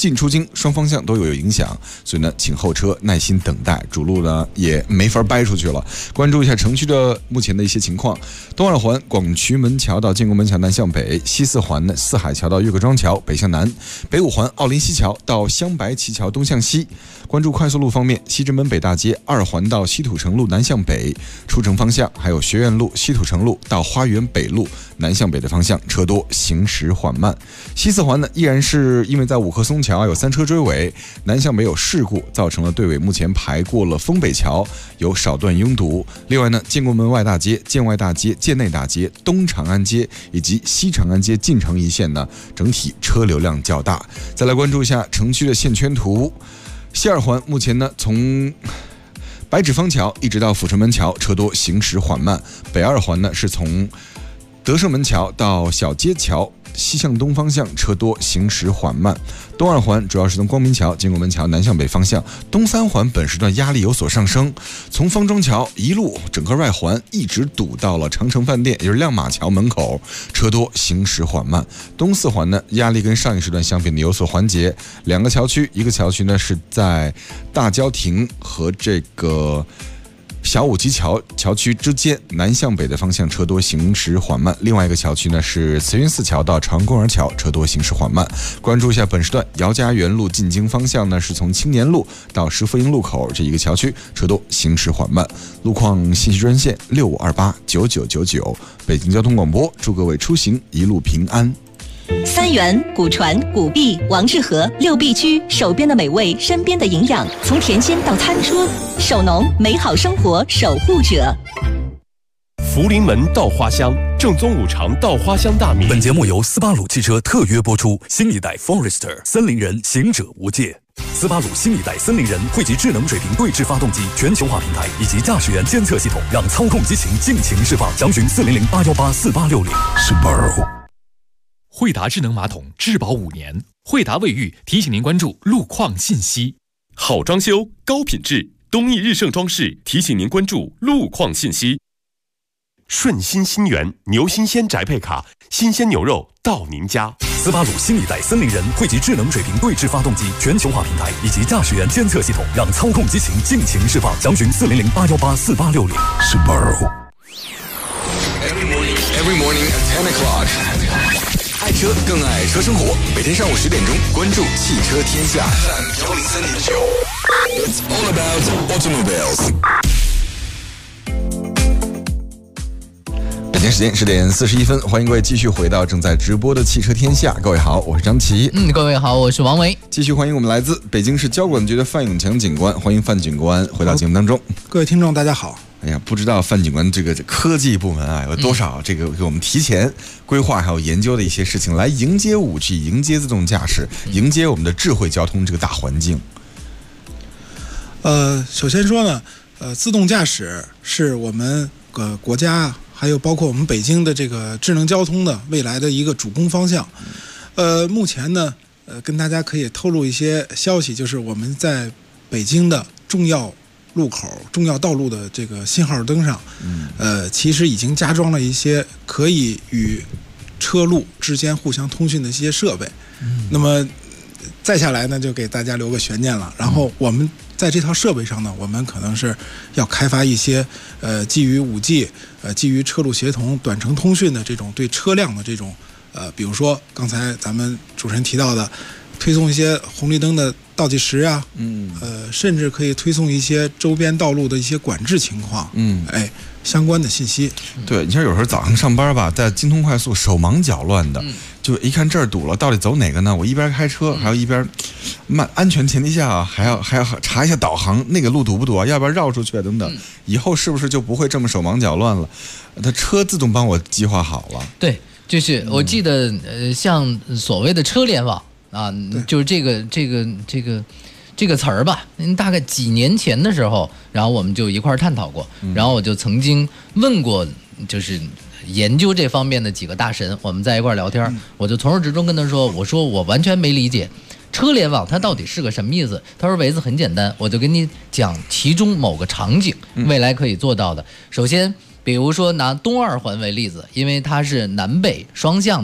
进出京双方向都有影响，所以呢，请后车耐心等待，主路呢也没法掰出去了。关注一下城区的目前的一些情况：东二环广渠门桥到建国门桥南向北，西四环呢四海桥到岳各庄桥北向南，北五环奥林西桥到香白旗桥东向西。关注快速路方面，西直门北大街2环到西土城路南向北，出城方向还有学院路、西土城路到花园北路南向北的方向车多，行驶缓慢。西四环呢依然是因为在五棵松桥有3车追尾，南向北有事故，造成了队尾目前排过了丰北桥，有少段拥堵。另外呢，建国门外大街、建外大街、建内大街、东长安街以及西长安街进城一线呢，整体车流量较大。再来关注一下城区的线圈图。西二环目前呢，从白纸坊桥一直到阜成门桥车多，行驶缓慢。北二环呢是从德胜门桥到小街桥西向东方向车多，行驶缓慢。东二环主要是从光明桥、建国门桥南向北方向。东三环本时段压力有所上升，从方庄桥一路整个外环一直堵到了长城饭店，也就是亮马桥门口，车多，行驶缓慢。东四环呢压力跟上一时段相比呢有所缓解，两个桥区，一个桥区呢是在大郊亭和这个小武基桥区之间南向北的方向车多，行驶缓慢。另外一个桥区呢是慈云寺桥到朝阳公园桥，车多，行驶缓慢。关注一下本时段姚家园路进京方向呢是从青年路到石福营路口这一个桥区，车多，行驶缓慢。路况信息专线65289999，北京交通广播，祝各位出行一路平安。 三元、古传、古币、王致和6必居，手边的美味，身边的营养，从田间到餐桌，手农美好生活守护者。 福临门稻花香，正宗五常稻花香大米。 本节目由斯巴鲁汽车特约播出，新一代 Forester 森林人，行者无界。斯巴鲁新一代森林人汇集智能水平对置发动机全球化平台以及驾驶员监测系统，让操控激情尽情释放。详询400-818-4860。Subaru。 惠达智能马桶质保5年，惠达卫浴提醒您关注路况信息。 好装修高品质，东益日盛装饰提醒您关注路况信息。顺心新源牛新鲜宅配卡，新鲜牛肉到您家。 斯巴鲁新一代森林人汇集智能水平对置发动机全球化平台以及驾驶员监测系统，让操控激情尽情释放。详询400-818-4860。Subaru。 Every morning at 10 o'clock。爱车更爱车生活，每天上午10点钟，关注汽车天下 FM103.9。It's all about automobiles。北京时间10点41分，欢迎各位继续回到正在直播的汽车天下。各位好，我是张琪。 各位好，我是王维。 继续欢迎我们来自北京市交管局的范永强警官，欢迎范警官回到节目当中。 各位听众大家好。 哎呀，不知道范警官这个科技部门啊，有多少这个给我们提前规划还有研究的一些事情，来迎接5G，迎接自动驾驶，迎接我们的智慧交通这个大环境。 首先说呢，自动驾驶是我们国家还有包括我们北京的这个智能交通的未来的一个主攻方向。目前呢，跟大家可以透露一些消息，就是我们在北京的重要路口、重要道路的这个信号灯上，其实已经加装了一些可以与车路之间互相通讯的一些设备。那么再下来呢，就给大家留个悬念了。然后我们在这套设备上呢，我们可能是要开发一些基于5G、基于车路协同、短程通讯的这种对车辆的这种比如说刚才咱们主持人提到的，推送一些红绿灯的倒计时啊，甚至可以推送一些周边道路的一些管制情况，相关的信息。 对，你像有时候早上上班吧，在京通快速手忙脚乱的，就一看这儿堵了，到底走哪个呢？我一边开车，还有一边安全前提下啊，还要查一下导航，那个路堵不堵啊？要不要绕出去啊？等等，以后是不是就不会这么手忙脚乱了？它车自动帮我计划好了。 对，就是我记得像所谓的车联网啊，就是这个词儿吧，大概几年前的时候，然后我们就一块儿探讨过，然后我就曾经问过，就是研究这方面的几个大神，我们在一块儿聊天，我就从始至终跟他说，我说我完全没理解车联网它到底是个什么意思。他说维子很简单，我就跟你讲其中某个场景未来可以做到的。首先比如说拿东二环为例子，因为它是南北双向的，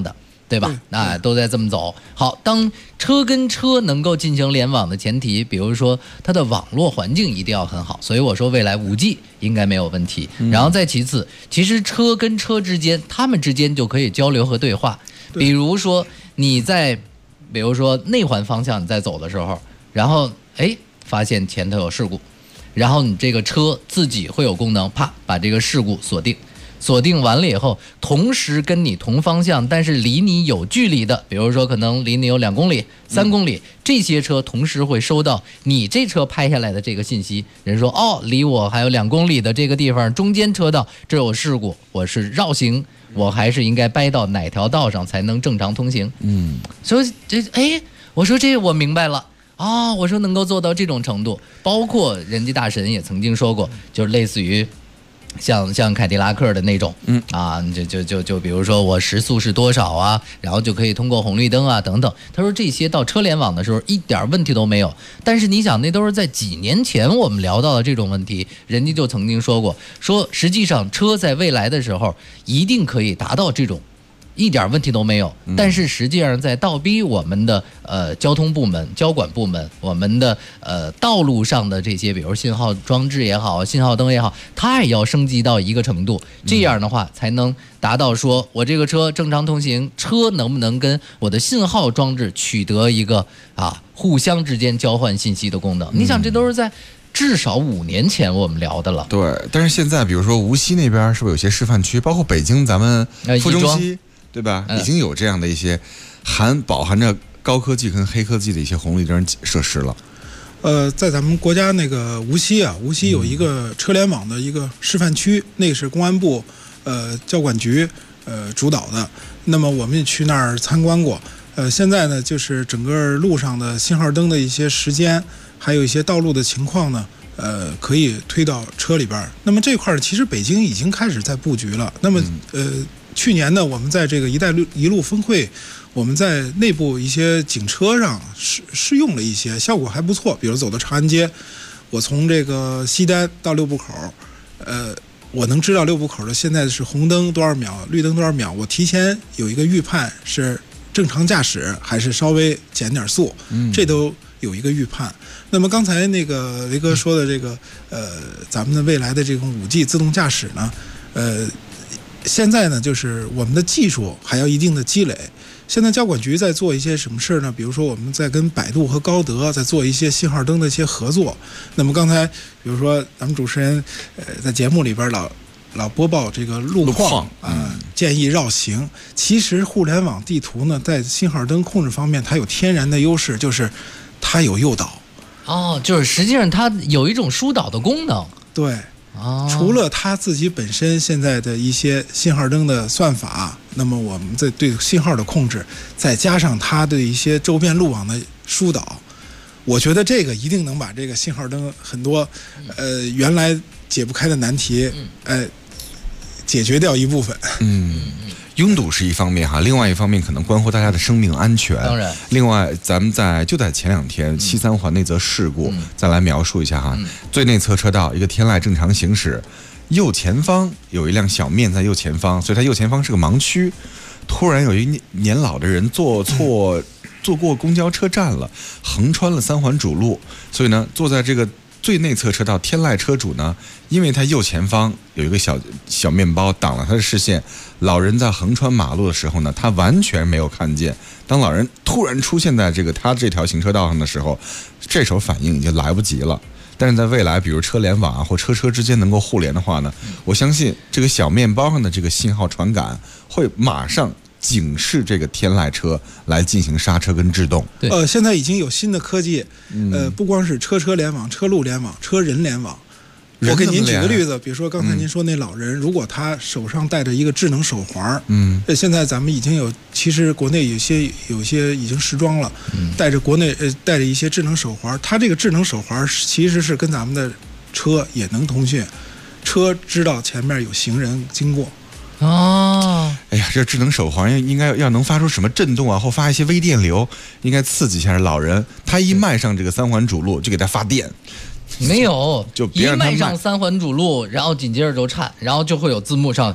对吧？都在这么走。好，当车跟车能够进行联网的前提，比如说它的网络环境一定要很好，所以我说未来5G 应该没有问题。然后再其次，其实车跟车之间，他们之间就可以交流和对话。比如说你在，比如说内环方向你在走的时候，然后发现前头有事故，然后你这个车自己会有功能，啪把这个事故锁定完了以后，同时跟你同方向但是离你有距离的，比如说可能离你有2公里、3公里，这些车同时会收到你这车拍下来的这个信息。人说离我还有2公里的这个地方，中间车道这有事故，我是绕行，我还是应该掰到哪条道上才能正常通行？所以我说这我明白了。我说能够做到这种程度，包括人家大神也曾经说过，就是类似于像凯迪拉克的那种，就比如说我时速是多少啊，然后就可以通过红绿灯啊等等。他说这些到车联网的时候一点问题都没有，但是你想那都是在几年前我们聊到的这种问题，人家就曾经说过，说实际上车在未来的时候一定可以达到这种一点问题都没有，但是实际上在倒逼我们的交通部门、交管部门，我们的道路上的这些，比如信号装置也好、信号灯也好，它也要升级到一个程度，这样的话才能达到说我这个车正常通行，车能不能跟我的信号装置取得一个互相之间交换信息的功能？你想，这都是在至少5年前我们聊的了。 对，但是现在比如说无锡那边是不是有些示范区，包括北京咱们附中西，对吧？已经有这样的一些饱含着高科技跟黑科技的一些红绿灯设施了。 在咱们国家那个无锡有一个车联网的一个示范区，那个是公安部交管局主导的。那么我们也去那儿参观过。现在呢，就是整个路上的信号灯的一些时间，还有一些道路的情况呢，可以推到车里边。那么这块其实北京已经开始在布局了。那么去年呢，我们在这个“一带一路”峰会，我们在内部一些警车上试用了一些，效果还不错。比如走到长安街，我从这个西单到六步口，我能知道六步口的现在是红灯多少秒，绿灯多少秒，我提前有一个预判是正常驾驶还是稍微减点速，这都有一个预判。那么刚才那个雷哥说的这个咱们的未来的这种5G 自动驾驶呢，现在呢就是我们的技术还要一定的积累。现在交管局在做一些什么事呢？比如说我们在跟百度和高德在做一些信号灯的一些合作。那么刚才比如说咱们主持人在节目里边老播报这个路况建议绕行。其实互联网地图呢，在信号灯控制方面它有天然的优势，就是它有诱导。 就是实际上它有一种疏导的功能。 对。除了它自己本身现在的一些信号灯的算法，那么我们在对信号的控制，再加上它对一些周边路网的疏导，我觉得这个一定能把这个信号灯很多原来解不开的难题解决掉一部分。 拥堵是一方面哈，另外一方面可能关乎大家的生命安全。 当然， 另外咱们就在前2天西三环那则事故，再来描述一下哈。最内侧车道一个天籁正常行驶，右前方有一辆小面在右前方，所以它右前方是个盲区。突然有一年老的人坐过公交车站了，横穿了3环主路，所以呢坐在这个最内侧车道天籁车主呢，因为他右前方有一个小面包挡了他的视线，老人在横穿马路的时候呢，他完全没有看见。当老人突然出现在他这条行车道上的时候，这时候反应已经来不及了。但是在未来，比如车联网或车之间能够互联的话呢，我相信这个小面包上的这个信号传感会马上警示这个天籁车来进行刹车跟制动。 现在已经有新的科技，不光是车联网、车路联网、车人联网。我给您举个例子，比如说刚才您说那老人，如果他手上戴着一个智能手环，现在咱们已经其实国内有些已经试装了，带着一些智能手环，它这个智能手环其实是跟咱们的车也能通讯，车知道前面有行人经过。 哎呀，这智能手环应该要能发出什么震动啊，或发一些微电流，应该刺激一下老人。他一迈上这个3环主路，就给他发电。 没有， 就别让他一迈上3环主路，然后紧接着就颤，然后就会有字幕上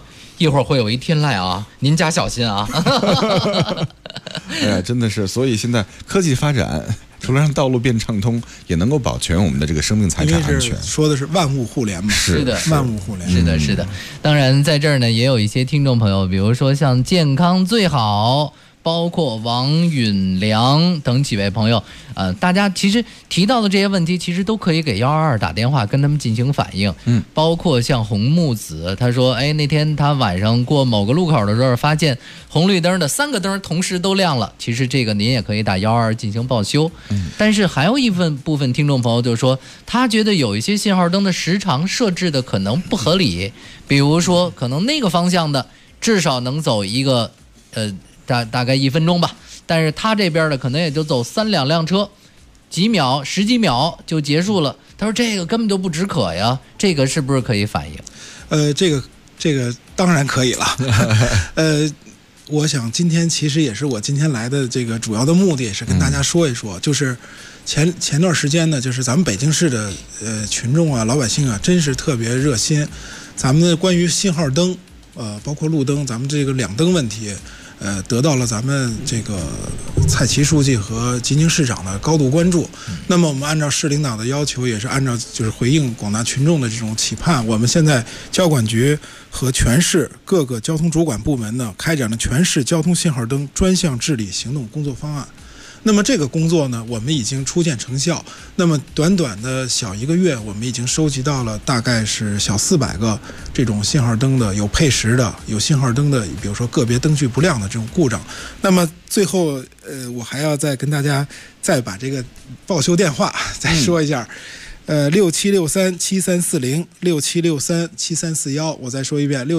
一会儿会有一天籁啊，您家小心啊。 哎呀，真的是，所以现在科技发展，除了让道路变畅通，也能够保全我们的这个生命财产安全。 说的是万物互联嘛？ 是的， 万物互联。 是的，是的。当然，在这儿呢，也有一些听众朋友，比如说像健康最好，包括王允良等几位朋友，大家其实提到的这些问题，其实都可以给122打电话，跟他们进行反映。包括像红木子，他说，哎，那天他晚上过某个路口的时候，发现红绿灯的3个灯同时都亮了。其实这个您也可以打122进行报修。但是还有一部分听众朋友就说，他觉得有一些信号灯的时长设置的可能不合理，比如说可能那个方向的至少能走一个大概1分钟吧，但是他这边的可能也就走3-2辆车，几秒10几秒就结束了。他说这个根本就不止渴呀，这个是不是可以反映？ 这个当然可以了。我想今天其实也是我今天来的这个主要的目的，也是跟大家说一说，就是前段时间呢，就是咱们北京市的群众啊、老百姓啊，真是特别热心。咱们关于信号灯，包括路灯，咱们这个两灯问题。得到了咱们这个蔡奇书记和吉宁市长的高度关注。那么我们按照市领导的要求，也是按照就是回应广大群众的这种期盼，我们现在交管局和全市各个交通主管部门呢，开展了全市交通信号灯专项治理行动工作方案。那么这个工作呢，我们已经初见成效。那么短短的小1个月，我们已经收集到了大概是小400个这种信号灯的有配时的、有信号灯的，比如说个别灯具不亮的这种故障。那么最后，我还要再跟大家再把这个报修电话再说一下。67637340，67637341，我再说一遍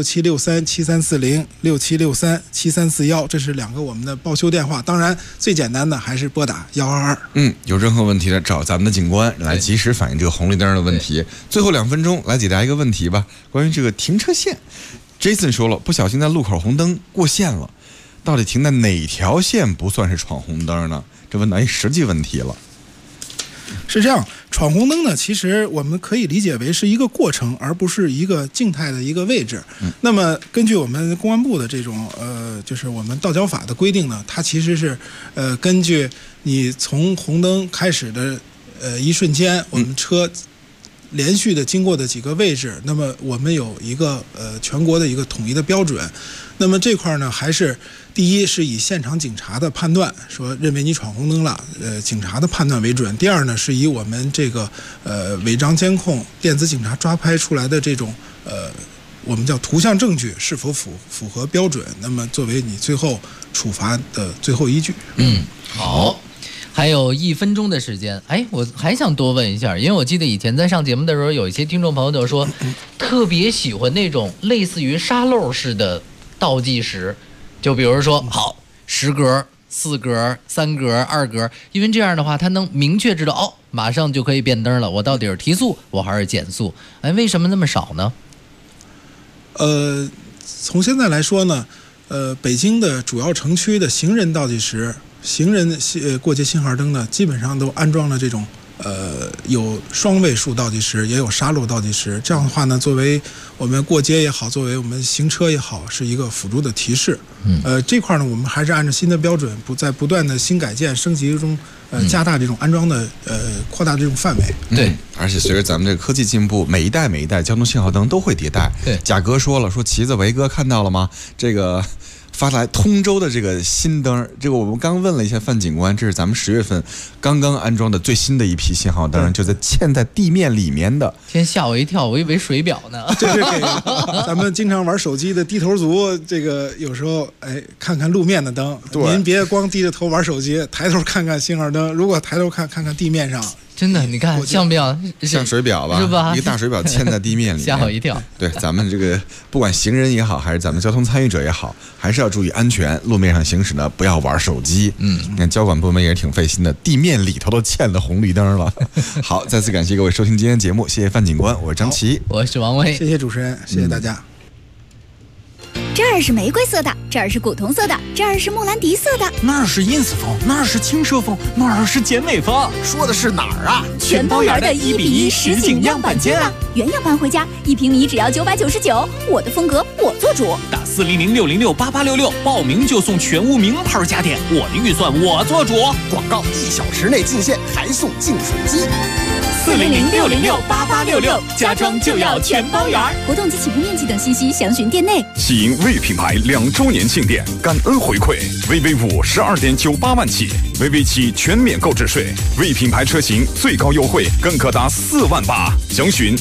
，67637340，67637341，这是2个我们的报修电话。当然，最简单的还是拨打122。 有任何问题的找咱们的警官来及时反映这个红绿灯的问题。最后2分钟来解答一个问题吧，关于这个停车线。Jason 说了，不小心在路口红灯过线了，到底停在哪条线不算是闯红灯呢？这问到一实际问题了。 是这样，闯红灯呢，其实我们可以理解为是一个过程，而不是一个静态的一个位置。那么根据我们公安部的这种就是我们道交法的规定呢，它其实是根据你从红灯开始的一瞬间，我们车连续的经过的几个位置，那么我们有一个全国的一个统一的标准。那么这块呢，还是第一是以现场警察的判断，说认为你闯红灯了，警察的判断为准。第二呢，是以我们这个违章监控、电子警察抓拍出来的这种我们叫图像证据是否符合标准，那么作为你最后处罚的最后依据。 好。还有1分钟的时间，我还想多问一下，因为我记得以前在上节目的时候，有一些听众朋友就说，特别喜欢那种类似于沙漏式的倒计时，就比如说，好，10格、4格、3格、2格，因为这样的话，它能明确知道，马上就可以变灯了，我到底是提速，我还是减速？为什么那么少呢？ 从现在来说呢，北京的主要城区的行人倒计时。行人过街信号灯呢，基本上都安装了这种有双位数倒计时，也有沙漏倒计时。这样的话呢，作为我们过街也好，作为我们行车也好，是一个辅助的提示。这块呢，我们还是按照新的标准，在不断的新改建升级中，加大这种安装的扩大这种范围。 对， 而且随着咱们这个科技进步，每一代交通信号灯都会迭代。 对， 贾哥说旗子维哥看到了吗？这个。发来通州的这个新灯，这个我们刚问了一下范警官，这是咱们10月份刚刚安装的最新的一批信号灯，就在嵌在地面里面的。 先吓我一跳，我以为水表呢。 这是给咱们经常玩手机的低头族，这个有时候看看路面的灯，您别光低着头玩手机，抬头看看信号灯。如果抬头看看地面上。 真的，你看像不像？ 像水表吧， 是吧？ 一个大水表嵌在地面里， 吓我一跳。 对，咱们这个不管行人也好，还是咱们交通参与者也好，还是要注意安全。路面上行驶呢，不要玩手机。你看交管部门也是挺费心的，地面里头都嵌了红绿灯了。好，再次感谢各位收听今天节目，谢谢范警官，我是张琪， 我是王威， 谢谢主持人，谢谢大家。 这儿是玫瑰色的，这儿是古铜色的，这儿是莫兰迪色的， 那儿是 ins 风，那儿是轻奢风，那儿是简美风。 说的是哪儿啊？ 全包圆的1:1实景样板间啊！原样搬回家，1平米只要999。我的风格我做主。 打400-606-8866报名就送全屋名牌家电，我的预算我做主。 广告1小时内进线，还送净水机。 400-606-8866，家装就要全包圆。 活动及起步面积等信息详询店内。 喜迎魏品牌2周年庆典，感恩回馈，VV5 12.98万起，VV7全免购置税，魏品牌车型最高优惠更可达4万8，详询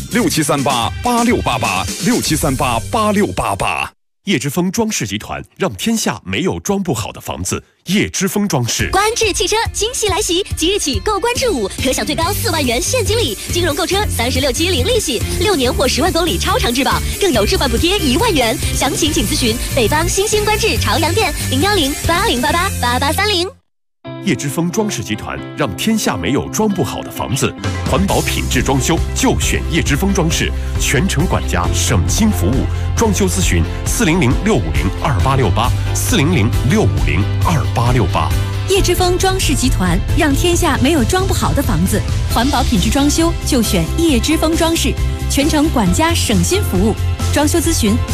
6738-8688，6738-8688。 叶之峰装饰集团让天下没有装不好的房子。叶之峰装饰， 观致汽车惊喜来袭，即日起购观致5，可享最高4万元现金礼，金融购车36期零利息，6年或10万公里超长质保，更有置换补贴1万元。详情请咨询北方新兴观致朝阳店010-8088-8830。 叶之峰装饰集团让天下没有装不好的房子，环保品质装修就选叶之峰装饰，全程管家，省心服务。装修咨询400-650-2868，400-650-2868。 叶之峰装饰集团让天下没有装不好的房子，环保品质装修就选叶之峰装饰，全程管家，省心服务。装修咨询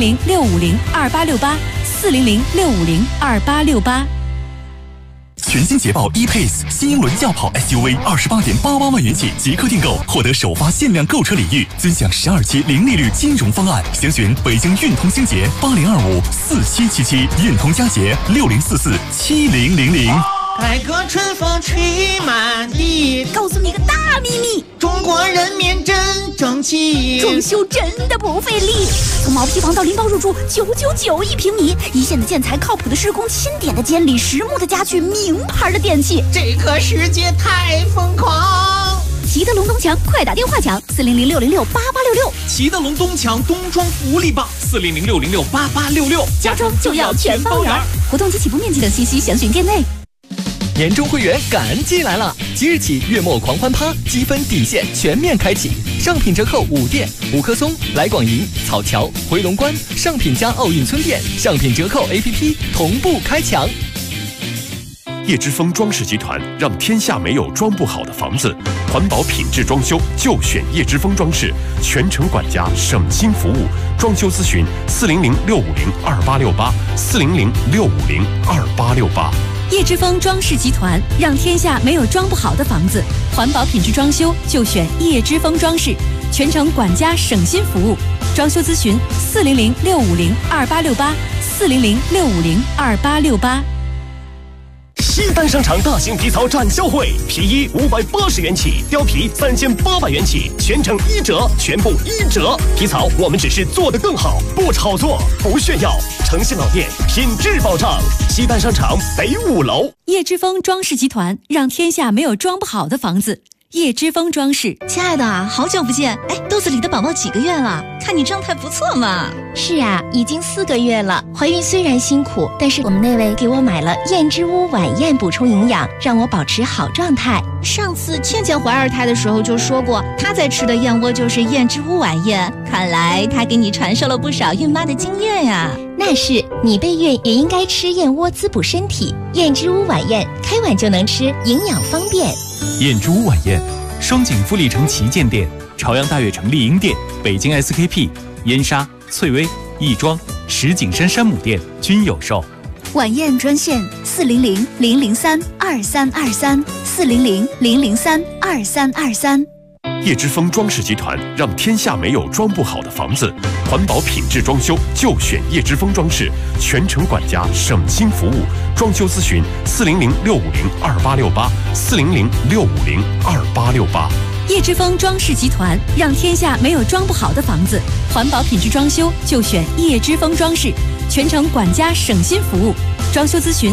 400-650-2868，400-650-2868。 全新捷豹 E-Pace 新英伦轿跑 SUV28.88万元起即刻订购，获得首发限量购车礼遇，尊享12期零利率金融方案。详询北京运通星捷80254777，运通佳捷60447000。 改革春风吹满地， 告诉你个大秘密， 中国人民真争气， 装修真的不费力。从毛坯房到拎包入住，9991平米，一线的建材，靠谱的施工，钦点的监理，实木的家具，名牌的电器， 这个世界太疯狂。 齐德龙东墙，快打电话抢400-606-8866。 齐德龙东墙冬装福利棒，400-606-8866， 家装就要全包圆。活动及起步面积等信息详询店内。 年终会员感恩季来了，即日起月末狂欢趴，积分底线全面开启，上品折扣5店：五棵松、来广营、草桥、回龙观；上品加奥运村店，上品折扣 APP 同步开抢。 叶之峰装饰集团让天下没有装不好的房子，环保品质装修就选叶之峰装饰，全程管家，省心服务。装修咨询400-650-2868，400-650-2868。 叶之峰装饰集团让天下没有装不好的房子，环保品质装修就选叶之峰装饰，全程管家，省心服务。装修咨询400-650-2868，400-650-2868。 西单商场大型皮草展销会，皮衣580元起，貂皮3800元起，全程1折，全部1折。皮草我们只是做得更好，不炒作，不炫耀。诚信老店，品质保障。西单商场北5楼。 叶之峰装饰集团让天下没有装不好的房子。叶之峰装饰， 亲爱的，好久不见！哎，肚子里的宝宝几个月了？看你状态不错嘛。 是啊，已经4个月了。怀孕虽然辛苦，但是我们那位给我买了燕之屋晚宴补充营养，让我保持好状态。 上次倩倩怀2胎的时候就说过，她在吃的燕窝就是燕之屋晚宴。看来她给你传授了不少孕妈的经验呀。 那是，你备孕也应该吃燕窝滋补身体。燕之屋晚宴，开碗就能吃，营养方便。 燕之屋晚宴，双井富力城旗舰店、朝阳大悦城丽婴店、北京 SKP、燕莎、翠微、亦庄、石景山山姆店均有售。 晚宴专线400-003-2323，400-003-2323。 叶之峰装饰集团让天下没有装不好的房子，环保品质装修就选叶之峰装饰，全程管家，省心服务。装修咨询400-650-2868，400-650-2868。 叶之峰装饰集团让天下没有装不好的房子，环保品质装修就选叶之峰装饰，全程管家，省心服务。装修咨询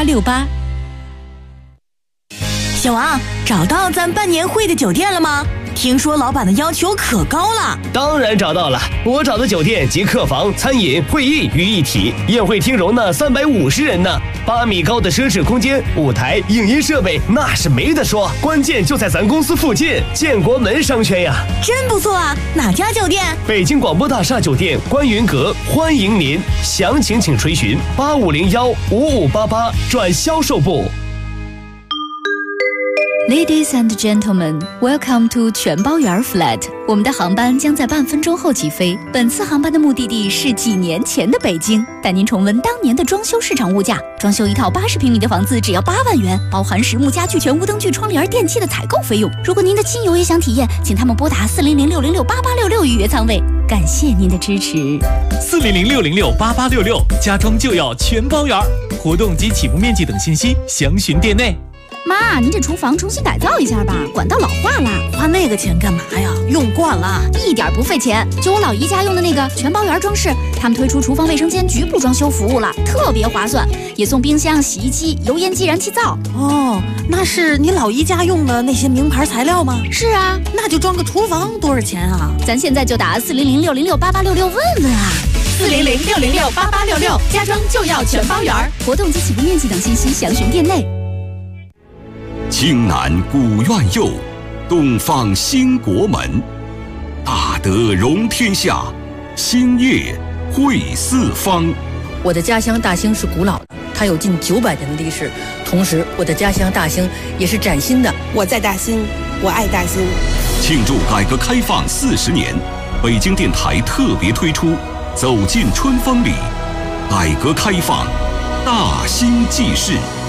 400-650-2868，400-650-2868。 小王，找到咱办年会的酒店了吗？ 听说老板的要求可高了。 当然找到了，我找的酒店集客房、餐饮、会议于一体，宴会厅容纳350人呢，8米高的奢侈空间，舞台、影音设备那是没得说，关键就在咱公司附近，建国门商圈呀。 真不错啊，哪家酒店？ 北京广播大厦酒店观云阁，欢迎您，详情请垂询8501-5588转销售部。 Ladies and gentlemen, welcome to 全包园 flat。我们的航班将在半分钟后起飞。本次航班的目的地是几年前的北京，带您重温当年的装修市场物价。装修一套80平米的房子只要8万元，包含实木家具、全屋灯具、窗帘、电器的采购费用。如果您的亲友也想体验，请他们拨打400-606-8866预约舱位。感谢您的支持。 400-606-8866，家装就要全包园。活动及起步面积等信息详询店内。 妈，您这厨房重新改造一下吧，管道老化了。 花那个钱干嘛呀？用惯了， 一点不费钱。就我老姨家用的那个全包园装饰，他们推出厨房卫生间局部装修服务了，特别划算，也送冰箱、洗衣机、油烟机、燃气灶。 哦，那是你老姨家用的那些名牌材料吗？ 是啊， 那就装个厨房多少钱啊？ 咱现在就打400-606-8866问问啊。 400-606-8866，家装就要全包园。 活动及起步面积等信息详询店内。 青南古院右，东方兴国门，大德容天下，兴业惠四方。 我的家乡大兴是古老的，它有近900年的历史。同时，我的家乡大兴也是崭新的。 我在大兴，我爱大兴。 庆祝改革开放40年，北京电台特别推出《走进春风里》，改革开放，大兴纪事。